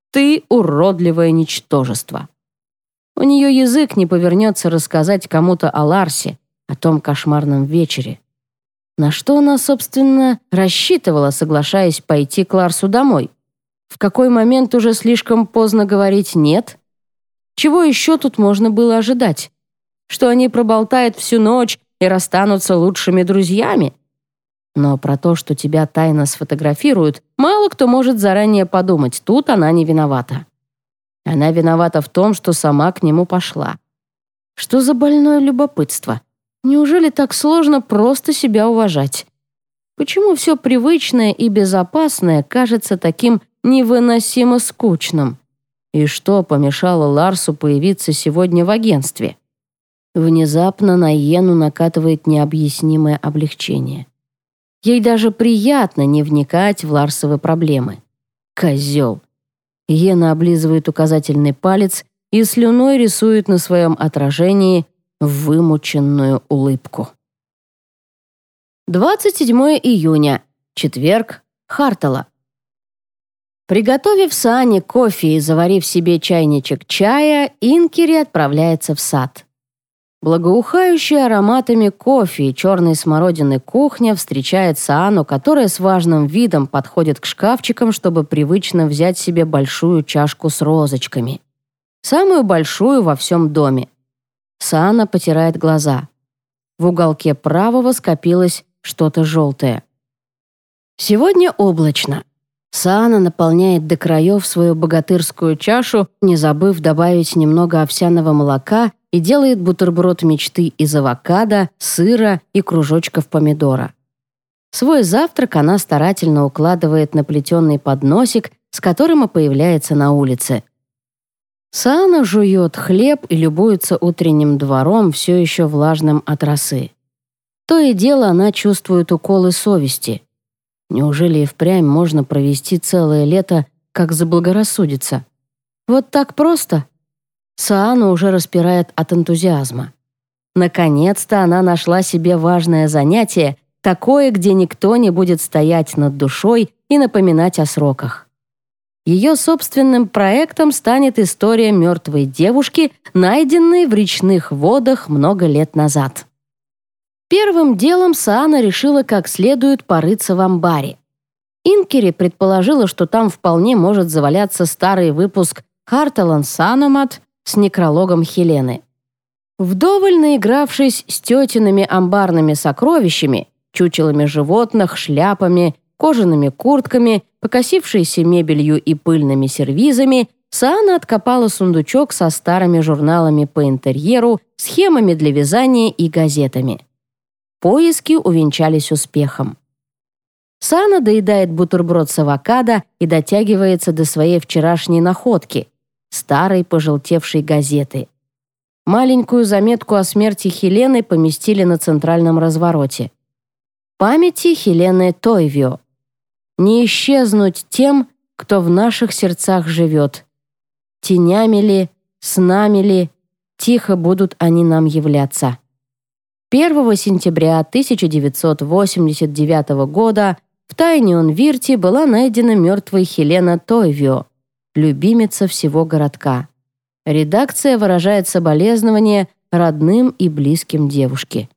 Ты уродливое ничтожество. У нее язык не повернется рассказать кому-то о Ларсе, о том кошмарном вечере. На что она, собственно, рассчитывала, соглашаясь пойти к Ларсу домой? В какой момент уже слишком поздно говорить «нет»? Чего еще тут можно было ожидать? Что они проболтают всю ночь и расстанутся лучшими друзьями? Но про то, что тебя тайно сфотографируют, мало кто может заранее подумать, тут она не виновата. Она виновата в том, что сама к нему пошла. Что за больное любопытство? Неужели так сложно просто себя уважать? Почему все привычное и безопасное кажется таким невыносимо скучным? И что помешало Ларсу появиться сегодня в агентстве? Внезапно на Йену накатывает необъяснимое облегчение. Ей даже приятно не вникать в Ларсовы проблемы. Козел. Йена облизывает указательный палец и слюной рисует на своем отражении вымученную улыбку. двадцать седьмого июня. Четверг. Хартала. Приготовив Саане кофе и заварив себе чайничек чая, Инкери отправляется в сад. Благоухающая ароматами кофе и черной смородины кухня встречает Саану, которая с важным видом подходит к шкафчикам, чтобы привычно взять себе большую чашку с розочками. Самую большую во всем доме. Саана потирает глаза. В уголке правого скопилось что-то желтое. Сегодня облачно. Саана наполняет до краев свою богатырскую чашу, не забыв добавить немного овсяного молока, и делает бутерброд мечты из авокадо, сыра и кружочков помидора. Свой завтрак она старательно укладывает на плетеный подносик, с которым и появляется на улице. Саана жует хлеб и любуется утренним двором, все еще влажным от росы. То и дело она чувствует уколы совести. Неужели и впрямь можно провести целое лето, как заблагорассудится? Вот так просто? Саану уже распирает от энтузиазма. Наконец-то она нашла себе важное занятие, такое, где никто не будет стоять над душой и напоминать о сроках. Ее собственным проектом станет история мертвой девушки, найденной в речных водах много лет назад. Первым делом Саана решила как следует порыться в амбаре. Инкери предположила, что там вполне может заваляться старый выпуск «Харталан Саномат» с некрологом Хелены. Вдоволь наигравшись с тетиными амбарными сокровищами, чучелами животных, шляпами, кожаными куртками, покосившейся мебелью и пыльными сервизами, Саана откопала сундучок со старыми журналами по интерьеру, схемами для вязания и газетами. Поиски увенчались успехом. Саана доедает бутерброд с авокадо и дотягивается до своей вчерашней находки — старой пожелтевшей газеты. Маленькую заметку о смерти Хелены поместили на центральном развороте. Памяти Хелены Тойвио. Не исчезнуть тем, кто в наших сердцах живет. Тенями ли, снами ли, тихо будут они нам являться. первого сентября тысяча девятьсот восемьдесят девятого года в Тайнион-Вирте была найдена мертвой Хелена Тойвио, любимица всего городка. Редакция выражает соболезнования родным и близким девушки.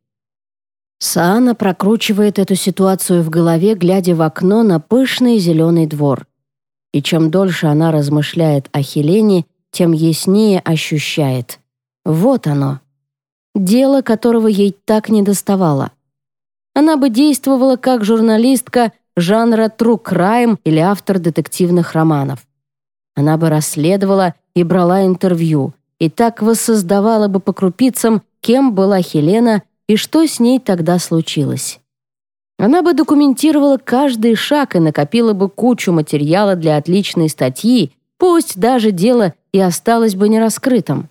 Саана прокручивает эту ситуацию в голове, глядя в окно на пышный зеленый двор. И чем дольше она размышляет о Хелене, тем яснее ощущает. Вот оно. Дело, которого ей так недоставало. Она бы действовала как журналистка жанра true crime или автор детективных романов. Она бы расследовала и брала интервью, и так воссоздавала бы по крупицам, кем была Хелена и что с ней тогда случилось. Она бы документировала каждый шаг и накопила бы кучу материала для отличной статьи, пусть даже дело и осталось бы нераскрытым.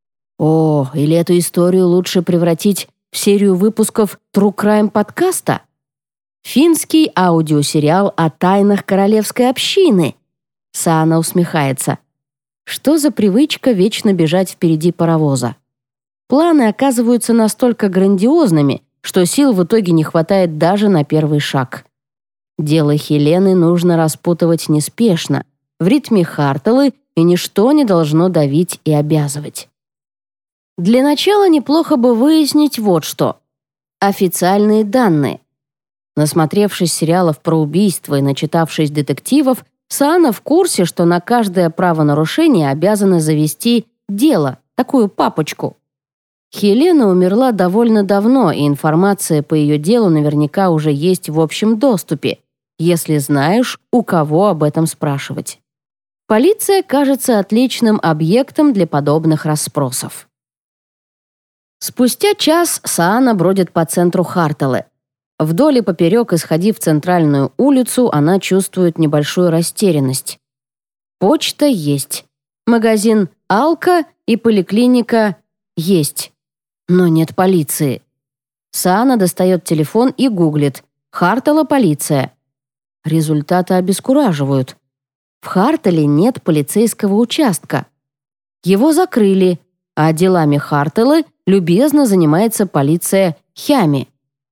О, или эту историю лучше превратить в серию выпусков True Crime подкаста? Финский аудиосериал о тайнах королевской общины. Саана усмехается. Что за привычка вечно бежать впереди паровоза? Планы оказываются настолько грандиозными, что сил в итоге не хватает даже на первый шаг. Дело Хелены нужно распутывать неспешно, в ритме Хартелы, и ничто не должно давить и обязывать. Для начала неплохо бы выяснить вот что. Официальные данные. Насмотревшись сериалов про убийства и начитавшись детективов, Саана в курсе, что на каждое правонарушение обязаны завести дело, такую папочку. Хелена умерла довольно давно, и информация по ее делу наверняка уже есть в общем доступе, если знаешь, у кого об этом спрашивать. Полиция кажется отличным объектом для подобных расспросов. Спустя час Саана бродит по центру Хартелы. Вдоль и поперек, исходив в центральную улицу, она чувствует небольшую растерянность. Почта есть. Магазин «Алка» и поликлиника есть. Но нет полиции. Саана достает телефон и гуглит «Хартела полиция». Результаты обескураживают. В Хартеле нет полицейского участка. Его закрыли, а делами Хартелы любезно занимается полиция Хями.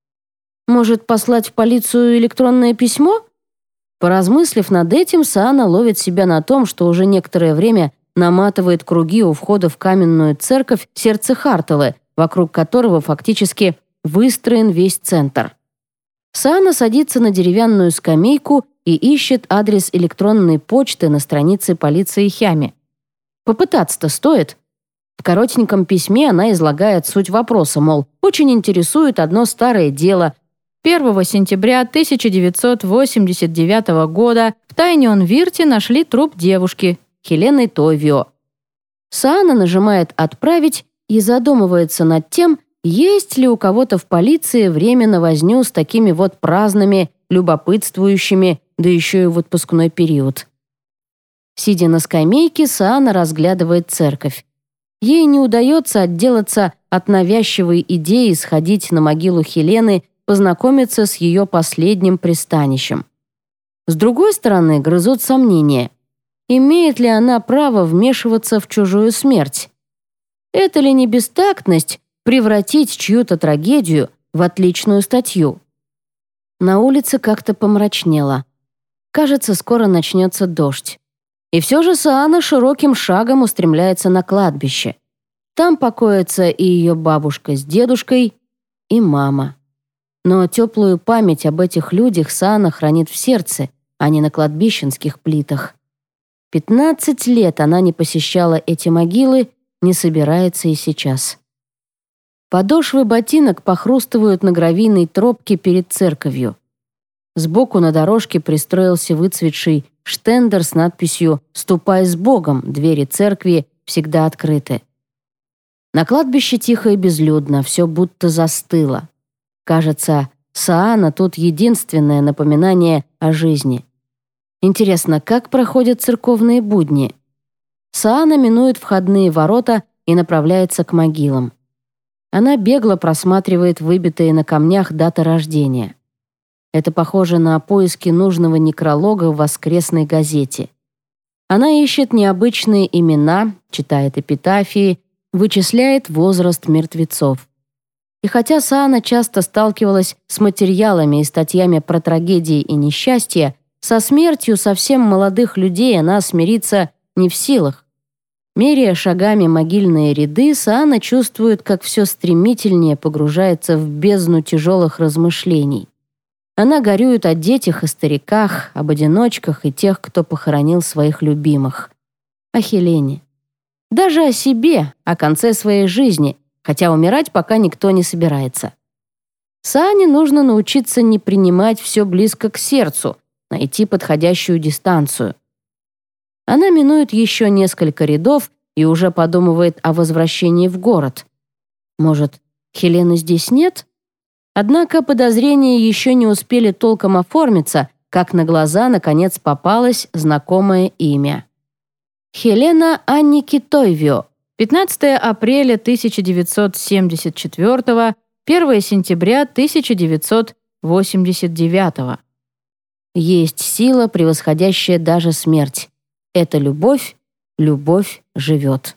Может, послать в полицию электронное письмо? Поразмыслив над этим, Саана ловит себя на том, что уже некоторое время наматывает круги у входа в каменную церковь сердце Хартелы, вокруг которого фактически выстроен весь центр. Саана садится на деревянную скамейку и ищет адрес электронной почты на странице полиции Хями. Попытаться-то стоит. В коротеньком письме она излагает суть вопроса, мол, очень интересует одно старое дело. первого сентября тысяча девятьсот восемьдесят девятого года в Тайньон-Вирте нашли труп девушки, Хелены Тойвио. Саана нажимает «Отправить» и задумывается над тем, есть ли у кого-то в полиции время на возню с такими вот праздными, любопытствующими, да еще и в отпускной период. Сидя на скамейке, Саана разглядывает церковь. Ей не удается отделаться от навязчивой идеи сходить на могилу Хелены, познакомиться с ее последним пристанищем. С другой стороны, грызут сомнения. Имеет ли она право вмешиваться в чужую смерть? Это ли не бестактность превратить чью-то трагедию в отличную статью? На улице как-то помрачнело. Кажется, скоро начнется дождь. И все же Саана широким шагом устремляется на кладбище. Там покоятся и ее бабушка с дедушкой, и мама. Но теплую память об этих людях Саана хранит в сердце, а не на кладбищенских плитах. Пятнадцать лет она не посещала эти могилы, не собирается и сейчас. Подошвы ботинок похрустывают на гравийной тропке перед церковью. Сбоку на дорожке пристроился выцветший штендер с надписью «Ступай с Богом, двери церкви всегда открыты». На кладбище тихо и безлюдно, все будто застыло. Кажется, Саана тут единственное напоминание о жизни. Интересно, как проходят церковные будни? Саана минует входные ворота и направляется к могилам. Она бегло просматривает выбитые на камнях даты рождения. Это похоже на поиски нужного некролога в воскресной газете. Она ищет необычные имена, читает эпитафии, вычисляет возраст мертвецов. И хотя Саана часто сталкивалась с материалами и статьями про трагедии и несчастья, со смертью совсем молодых людей она смириться не в силах. Меряя шагами могильные ряды, Саана чувствует, как все стремительнее погружается в бездну тяжелых размышлений. Она горюет о детях и стариках, об одиночках и тех, кто похоронил своих любимых. О Хелене. Даже о себе, о конце своей жизни, хотя умирать пока никто не собирается. Саане нужно научиться не принимать все близко к сердцу, найти подходящую дистанцию. Она минует еще несколько рядов и уже подумывает о возвращении в город. Может, Хелены здесь нет? Однако подозрения еще не успели толком оформиться, как на глаза наконец попалось знакомое имя. Хелена Анники Тойвио. пятнадцатого апреля тысяча девятьсот семьдесят четвёртого, первого сентября тысяча девятьсот восемьдесят девятого. Есть сила, превосходящая даже смерть. Это любовь, любовь живет.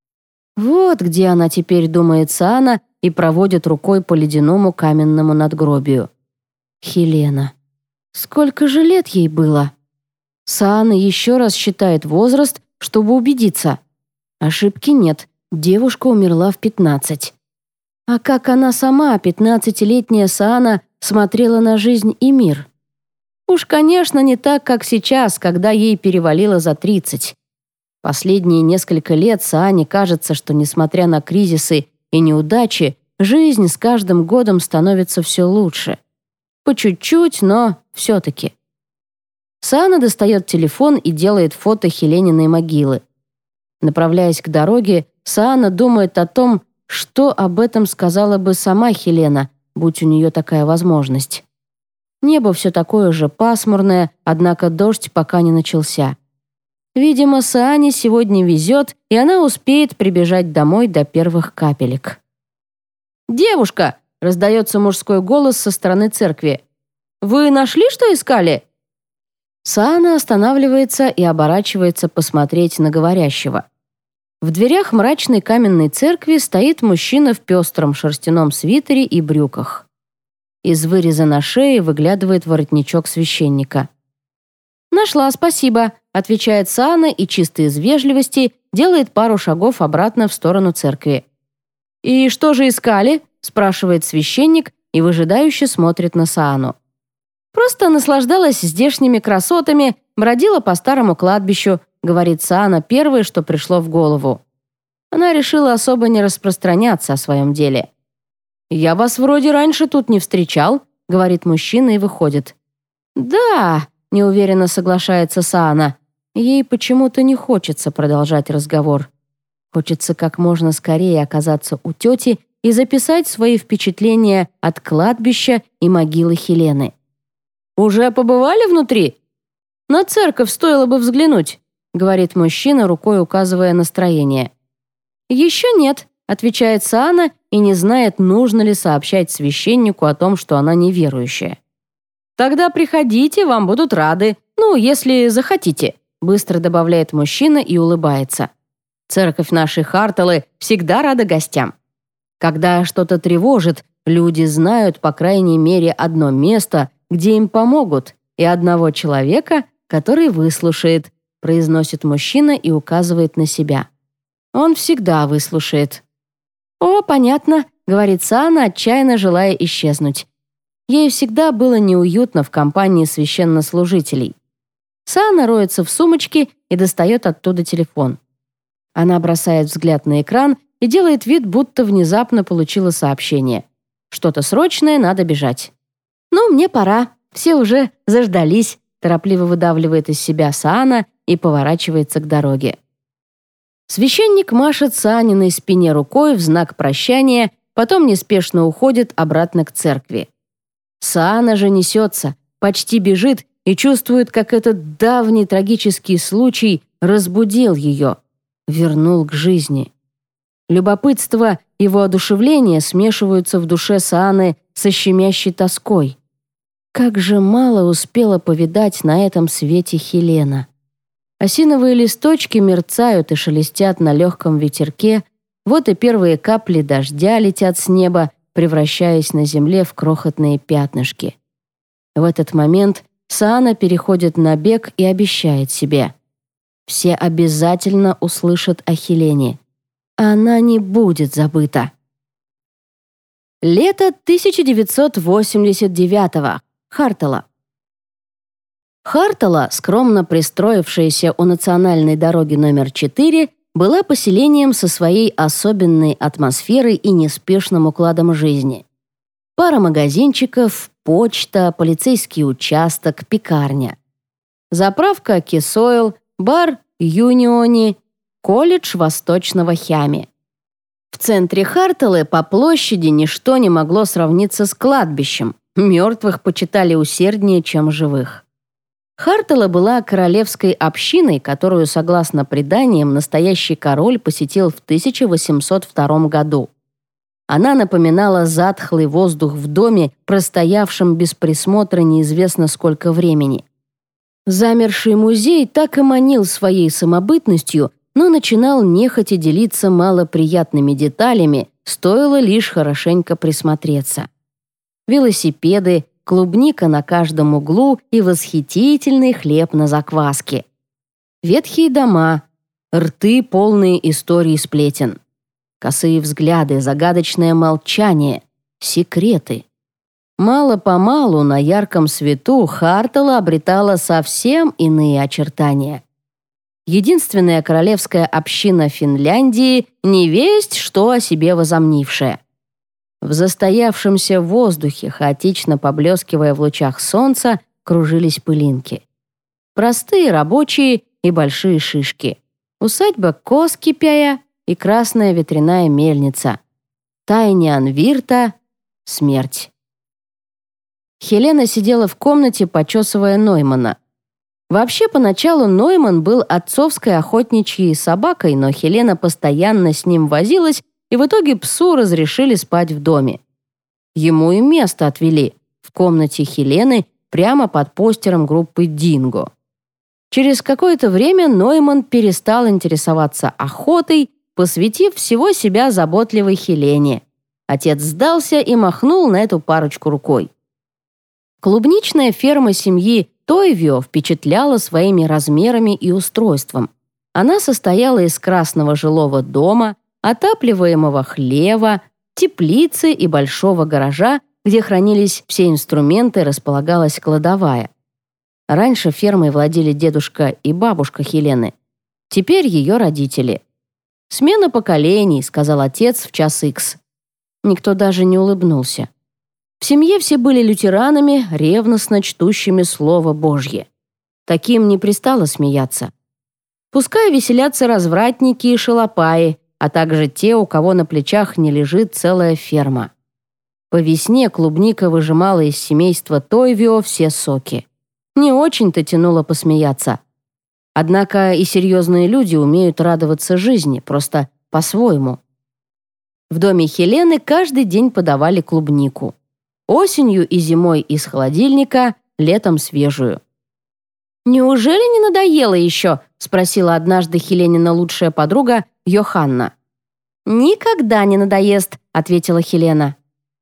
Вот где она теперь, думает Саана, и проводит рукой по ледяному каменному надгробию. Хелена. Сколько же лет ей было? Саана еще раз считает возраст, чтобы убедиться. Ошибки нет, девушка умерла в пятнадцать. А как она сама, пятнадцатилетняя Саана, смотрела на жизнь и мир? Уж, конечно, не так, как сейчас, когда ей перевалило за тридцать. Последние несколько лет Саане кажется, что, несмотря на кризисы и неудачи, жизнь с каждым годом становится все лучше. По чуть-чуть, но все-таки. Саана достает телефон и делает фото Хелениной могилы. Направляясь к дороге, Саана думает о том, что об этом сказала бы сама Хелена, будь у нее такая возможность. Небо все такое же пасмурное, однако дождь пока не начался. Видимо, Саане сегодня везет, и она успеет прибежать домой до первых капелек. «Девушка!» — раздается мужской голос со стороны церкви. «Вы нашли, что искали?» Саана останавливается и оборачивается посмотреть на говорящего. В дверях мрачной каменной церкви стоит мужчина в пестром шерстяном свитере и брюках. Из выреза на шее выглядывает воротничок священника. «Нашла, спасибо», — отвечает Саана и чисто из вежливости делает пару шагов обратно в сторону церкви. «И что же искали?» — спрашивает священник и выжидающе смотрит на Саану. «Просто наслаждалась здешними красотами, бродила по старому кладбищу», — говорит Саана первое, что пришло в голову. Она решила особо не распространяться о своем деле. «Я вас вроде раньше тут не встречал», — говорит мужчина и выходит. «Да», — неуверенно соглашается Саана. Ей почему-то не хочется продолжать разговор. Хочется как можно скорее оказаться у тети и записать свои впечатления от кладбища и могилы Хелены. «Уже побывали внутри?» «На церковь стоило бы взглянуть», — говорит мужчина, рукой указывая настроение. «Еще нет», — отвечает Саана и не знает, нужно ли сообщать священнику о том, что она неверующая. «Тогда приходите, вам будут рады, ну, если захотите», — быстро добавляет мужчина и улыбается. «Церковь нашей Харталы всегда рада гостям. Когда что-то тревожит, люди знают, по крайней мере, одно место, где им помогут, и одного человека, который выслушает», произносит мужчина и указывает на себя. Он всегда выслушает. «О, понятно», — говорит Саана, отчаянно желая исчезнуть. Ей всегда было неуютно в компании священнослужителей. Саана роется в сумочке и достает оттуда телефон. Она бросает взгляд на экран и делает вид, будто внезапно получила сообщение. Что-то срочное, надо бежать. «Ну, мне пора. Все уже заждались», — торопливо выдавливает из себя Саана и поворачивается к дороге. Священник машет Сааниной спине рукой в знак прощания, потом неспешно уходит обратно к церкви. Саана же несется, почти бежит и чувствует, как этот давний трагический случай разбудил ее, вернул к жизни. Любопытство и воодушевление смешиваются в душе Сааны со щемящей тоской. Как же мало успела повидать на этом свете Хелена. Осиновые листочки мерцают и шелестят на легком ветерке, вот и первые капли дождя летят с неба, превращаясь на земле в крохотные пятнышки. В этот момент Саана переходит на бег и обещает себе: все обязательно услышат о Хелене. Она не будет забыта. Лето тысяча девятьсот восемьдесят девятого. Хартала. Хартала, скромно пристроившаяся у национальной дороги номер четыре, была поселением со своей особенной атмосферой и неспешным укладом жизни. Пара магазинчиков, почта, полицейский участок, пекарня. Заправка Кисойл, бар Юниони, колледж Восточного Хями. В центре Харталы по площади ничто не могло сравниться с кладбищем. Мертвых почитали усерднее, чем живых. Хартала была королевской общиной, которую, согласно преданиям, настоящий король посетил в тысяча восемьсот втором году. Она напоминала затхлый воздух в доме, простоявшем без присмотра неизвестно сколько времени. Замерший музей так и манил своей самобытностью, но начинал нехотя делиться малоприятными деталями, стоило лишь хорошенько присмотреться. Велосипеды, клубника на каждом углу и восхитительный хлеб на закваске. Ветхие дома, рты, полные историй сплетен. Косые взгляды, загадочное молчание, секреты. Мало-помалу на ярком свету Хартала обретала совсем иные очертания. Единственная королевская община Финляндии невесть, что о себе возомнившая. В застоявшемся воздухе, хаотично поблескивая в лучах солнца, кружились пылинки. Простые рабочие и большие шишки. Усадьба Коскипяя и красная ветряная мельница. Тайнианвирта — смерть. Хелена сидела в комнате, почесывая Ноймана. Вообще, поначалу Нойман был отцовской охотничьей собакой, но Хелена постоянно с ним возилась, и в итоге псу разрешили спать в доме. Ему и место отвели в комнате Хелены прямо под постером группы «Динго». Через какое-то время Нойман перестал интересоваться охотой, посвятив всего себя заботливой Хелене. Отец сдался и махнул на эту парочку рукой. Клубничная ферма семьи Тойвио впечатляла своими размерами и устройством. Она состояла из красного жилого дома, отапливаемого хлева, теплицы и большого гаража, где хранились все инструменты, располагалась кладовая. Раньше фермой владели дедушка и бабушка Хелены. Теперь ее родители. «Смена поколений», — сказал отец в час икс. Никто даже не улыбнулся. В семье все были лютеранами, ревностно чтущими Слово Божье. Таким не пристало смеяться. Пускай веселятся развратники и шалопаи, а также те, у кого на плечах не лежит целая ферма. По весне клубника выжимала из семейства Тойвио все соки. Не очень-то тянуло посмеяться. Однако и серьезные люди умеют радоваться жизни, просто по-своему. В доме Хелены каждый день подавали клубнику. Осенью и зимой из холодильника, летом свежую. «Неужели не надоело еще?» — спросила однажды Хеленина лучшая подруга Йоханна. «Никогда не надоест», — ответила Хелена.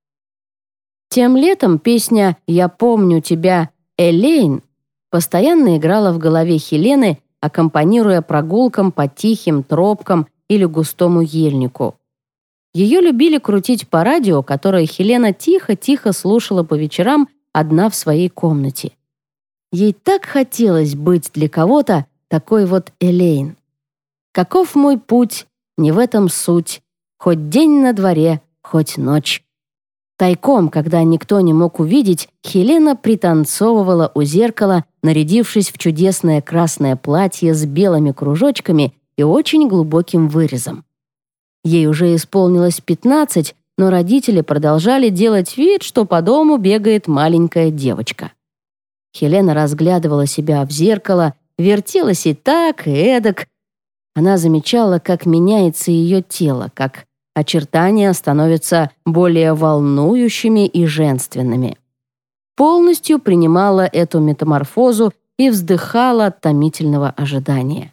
Тем летом песня «Я помню тебя, Элейн» постоянно играла в голове Хелены, аккомпанируя прогулкам по тихим тропкам или густому ельнику. Ее любили крутить по радио, которое Хелена тихо-тихо слушала по вечерам одна в своей комнате. Ей так хотелось быть для кого-то такой вот Элейн. «Каков мой путь, не в этом суть, хоть день на дворе, хоть ночь». Тайком, когда никто не мог увидеть, Хелена пританцовывала у зеркала, нарядившись в чудесное красное платье с белыми кружочками и очень глубоким вырезом. Ей уже исполнилось пятнадцать, но родители продолжали делать вид, что по дому бегает маленькая девочка. Хелена разглядывала себя в зеркало, вертелась и так, и эдак. Она замечала, как меняется ее тело, как очертания становятся более волнующими и женственными. Полностью принимала эту метаморфозу и вздыхала от томительного ожидания.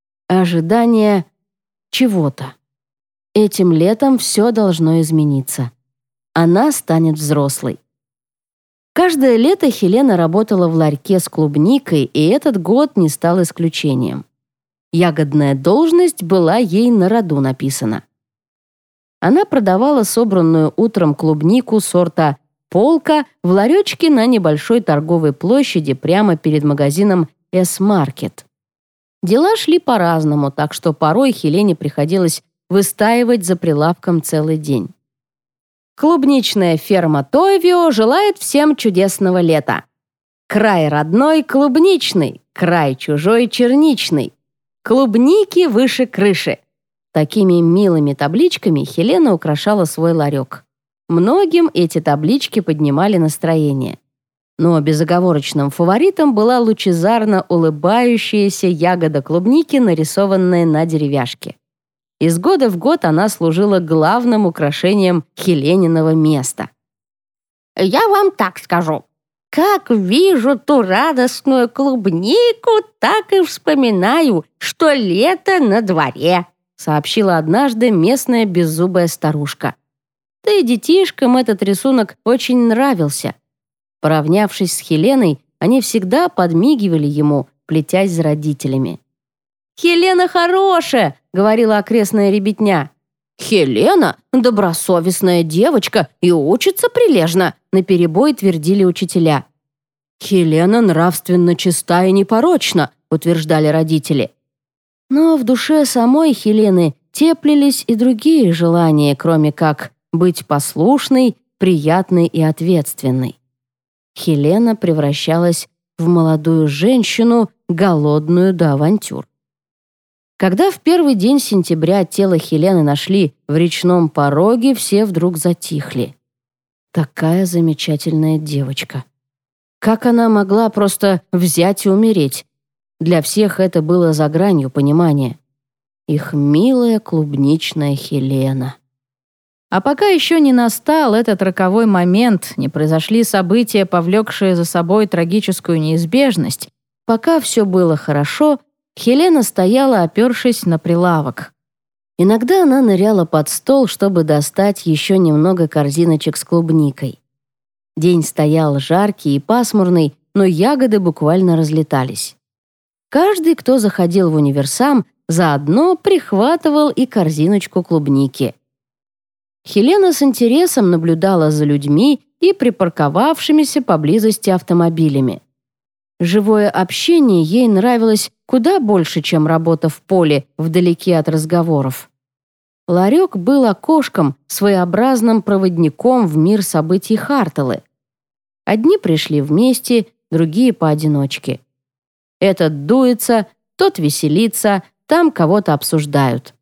Ожидание чего-то. Этим летом все должно измениться. Она станет взрослой. Каждое лето Хелена работала в ларьке с клубникой, и этот год не стал исключением. Ягодная должность была ей на роду написана. Она продавала собранную утром клубнику сорта «Полка» в ларечке на небольшой торговой площади прямо перед магазином «Эс-Маркет». Дела шли по-разному, так что порой Хелене приходилось выстаивать за прилавком целый день. Клубничная ферма Тойвио желает всем чудесного лета. Край родной клубничный, край чужой черничный. Клубники выше крыши. Такими милыми табличками Хелена украшала свой ларек. Многим эти таблички поднимали настроение. Но безоговорочным фаворитом была лучезарно улыбающаяся ягода клубники, нарисованная на деревяшке. Из года в год она служила главным украшением Хелениного места. «Я вам так скажу. Как вижу ту радостную клубнику, так и вспоминаю, что лето на дворе», сообщила однажды местная беззубая старушка. Да и детишкам этот рисунок очень нравился. Поравнявшись с Хеленой, они всегда подмигивали ему, плетясь за родителями. «Хелена хорошая!» — говорила окрестная ребятня. «Хелена — добросовестная девочка и учится прилежно», — наперебой твердили учителя. «Хелена нравственно чиста и непорочна», — утверждали родители. Но в душе самой Хелены теплились и другие желания, кроме как быть послушной, приятной и ответственной. Хелена превращалась в молодую женщину, голодную до авантюр. Когда в первый день сентября тело Хелены нашли в речном пороге, все вдруг затихли. Такая замечательная девочка. Как она могла просто взять и умереть? Для всех это было за гранью понимания. Их милая клубничная Хелена. А пока еще не настал этот роковой момент, не произошли события, повлекшие за собой трагическую неизбежность, пока все было хорошо, Хелена стояла, опершись на прилавок. Иногда она ныряла под стол, чтобы достать еще немного корзиночек с клубникой. День стоял жаркий и пасмурный, но ягоды буквально разлетались. Каждый, кто заходил в универсам, заодно прихватывал и корзиночку клубники. Хелена с интересом наблюдала за людьми и припарковавшимися поблизости автомобилями. Живое общение ей нравилось куда больше, чем работа в поле, вдалеке от разговоров. Ларек был окошком, своеобразным проводником в мир событий Хартелы. Одни пришли вместе, другие поодиночке. Этот дуется, тот веселится, там кого-то обсуждают.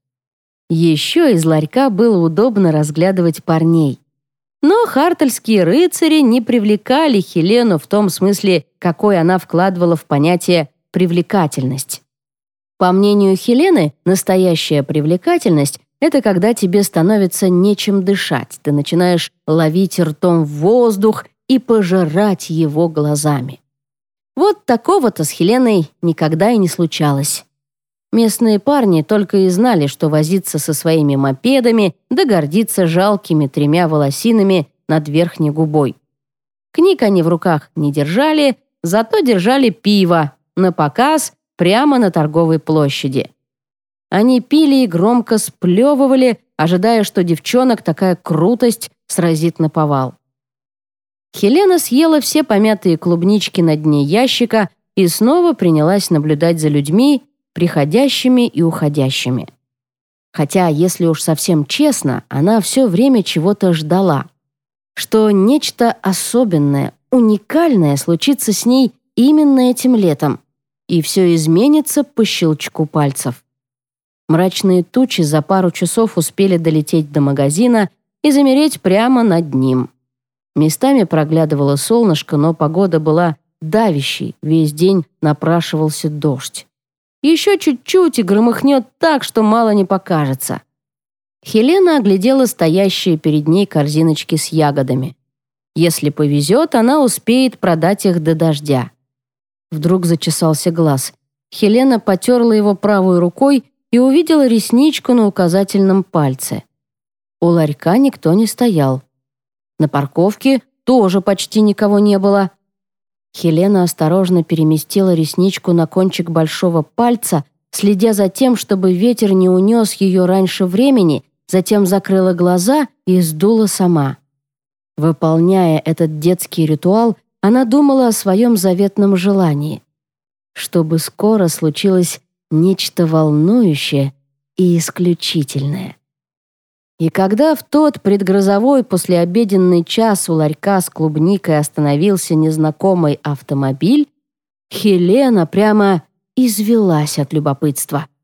Еще из ларька было удобно разглядывать парней. Но хартельские рыцари не привлекали Хелену в том смысле, какой она вкладывала в понятие «привлекательность». По мнению Хелены, настоящая привлекательность — это когда тебе становится нечем дышать, ты начинаешь ловить ртом воздух и пожирать его глазами. Вот такого-то с Хеленой никогда и не случалось. Местные парни только и знали, что возиться со своими мопедами да гордиться жалкими тремя волосинами над верхней губой. Книг они в руках не держали, зато держали пиво на показ прямо на торговой площади. Они пили и громко сплевывали, ожидая, что девчонок такая крутость сразит наповал. Хелена съела все помятые клубнички на дне ящика и снова принялась наблюдать за людьми, приходящими и уходящими. Хотя, если уж совсем честно, она все время чего-то ждала. Что нечто особенное, уникальное случится с ней именно этим летом, и все изменится по щелчку пальцев. Мрачные тучи за пару часов успели долететь до магазина и замереть прямо над ним. Местами проглядывало солнышко, но погода была давящей, весь день напрашивался дождь. Еще чуть-чуть и громыхнет так, что мало не покажется. Хелена оглядела стоящие перед ней корзиночки с ягодами. Если повезет, она успеет продать их до дождя. Вдруг зачесался глаз. Хелена потерла его правой рукой и увидела ресничку на указательном пальце. У ларька никто не стоял. На парковке тоже почти никого не было. Хелена осторожно переместила ресничку на кончик большого пальца, следя за тем, чтобы ветер не унес ее раньше времени, затем закрыла глаза и сдула сама. Выполняя этот детский ритуал, она думала о своем заветном желании. Чтобы скоро случилось нечто волнующее и исключительное. И когда в тот предгрозовой послеобеденный час у ларька с клубникой остановился незнакомый автомобиль, Хелена прямо извелась от любопытства.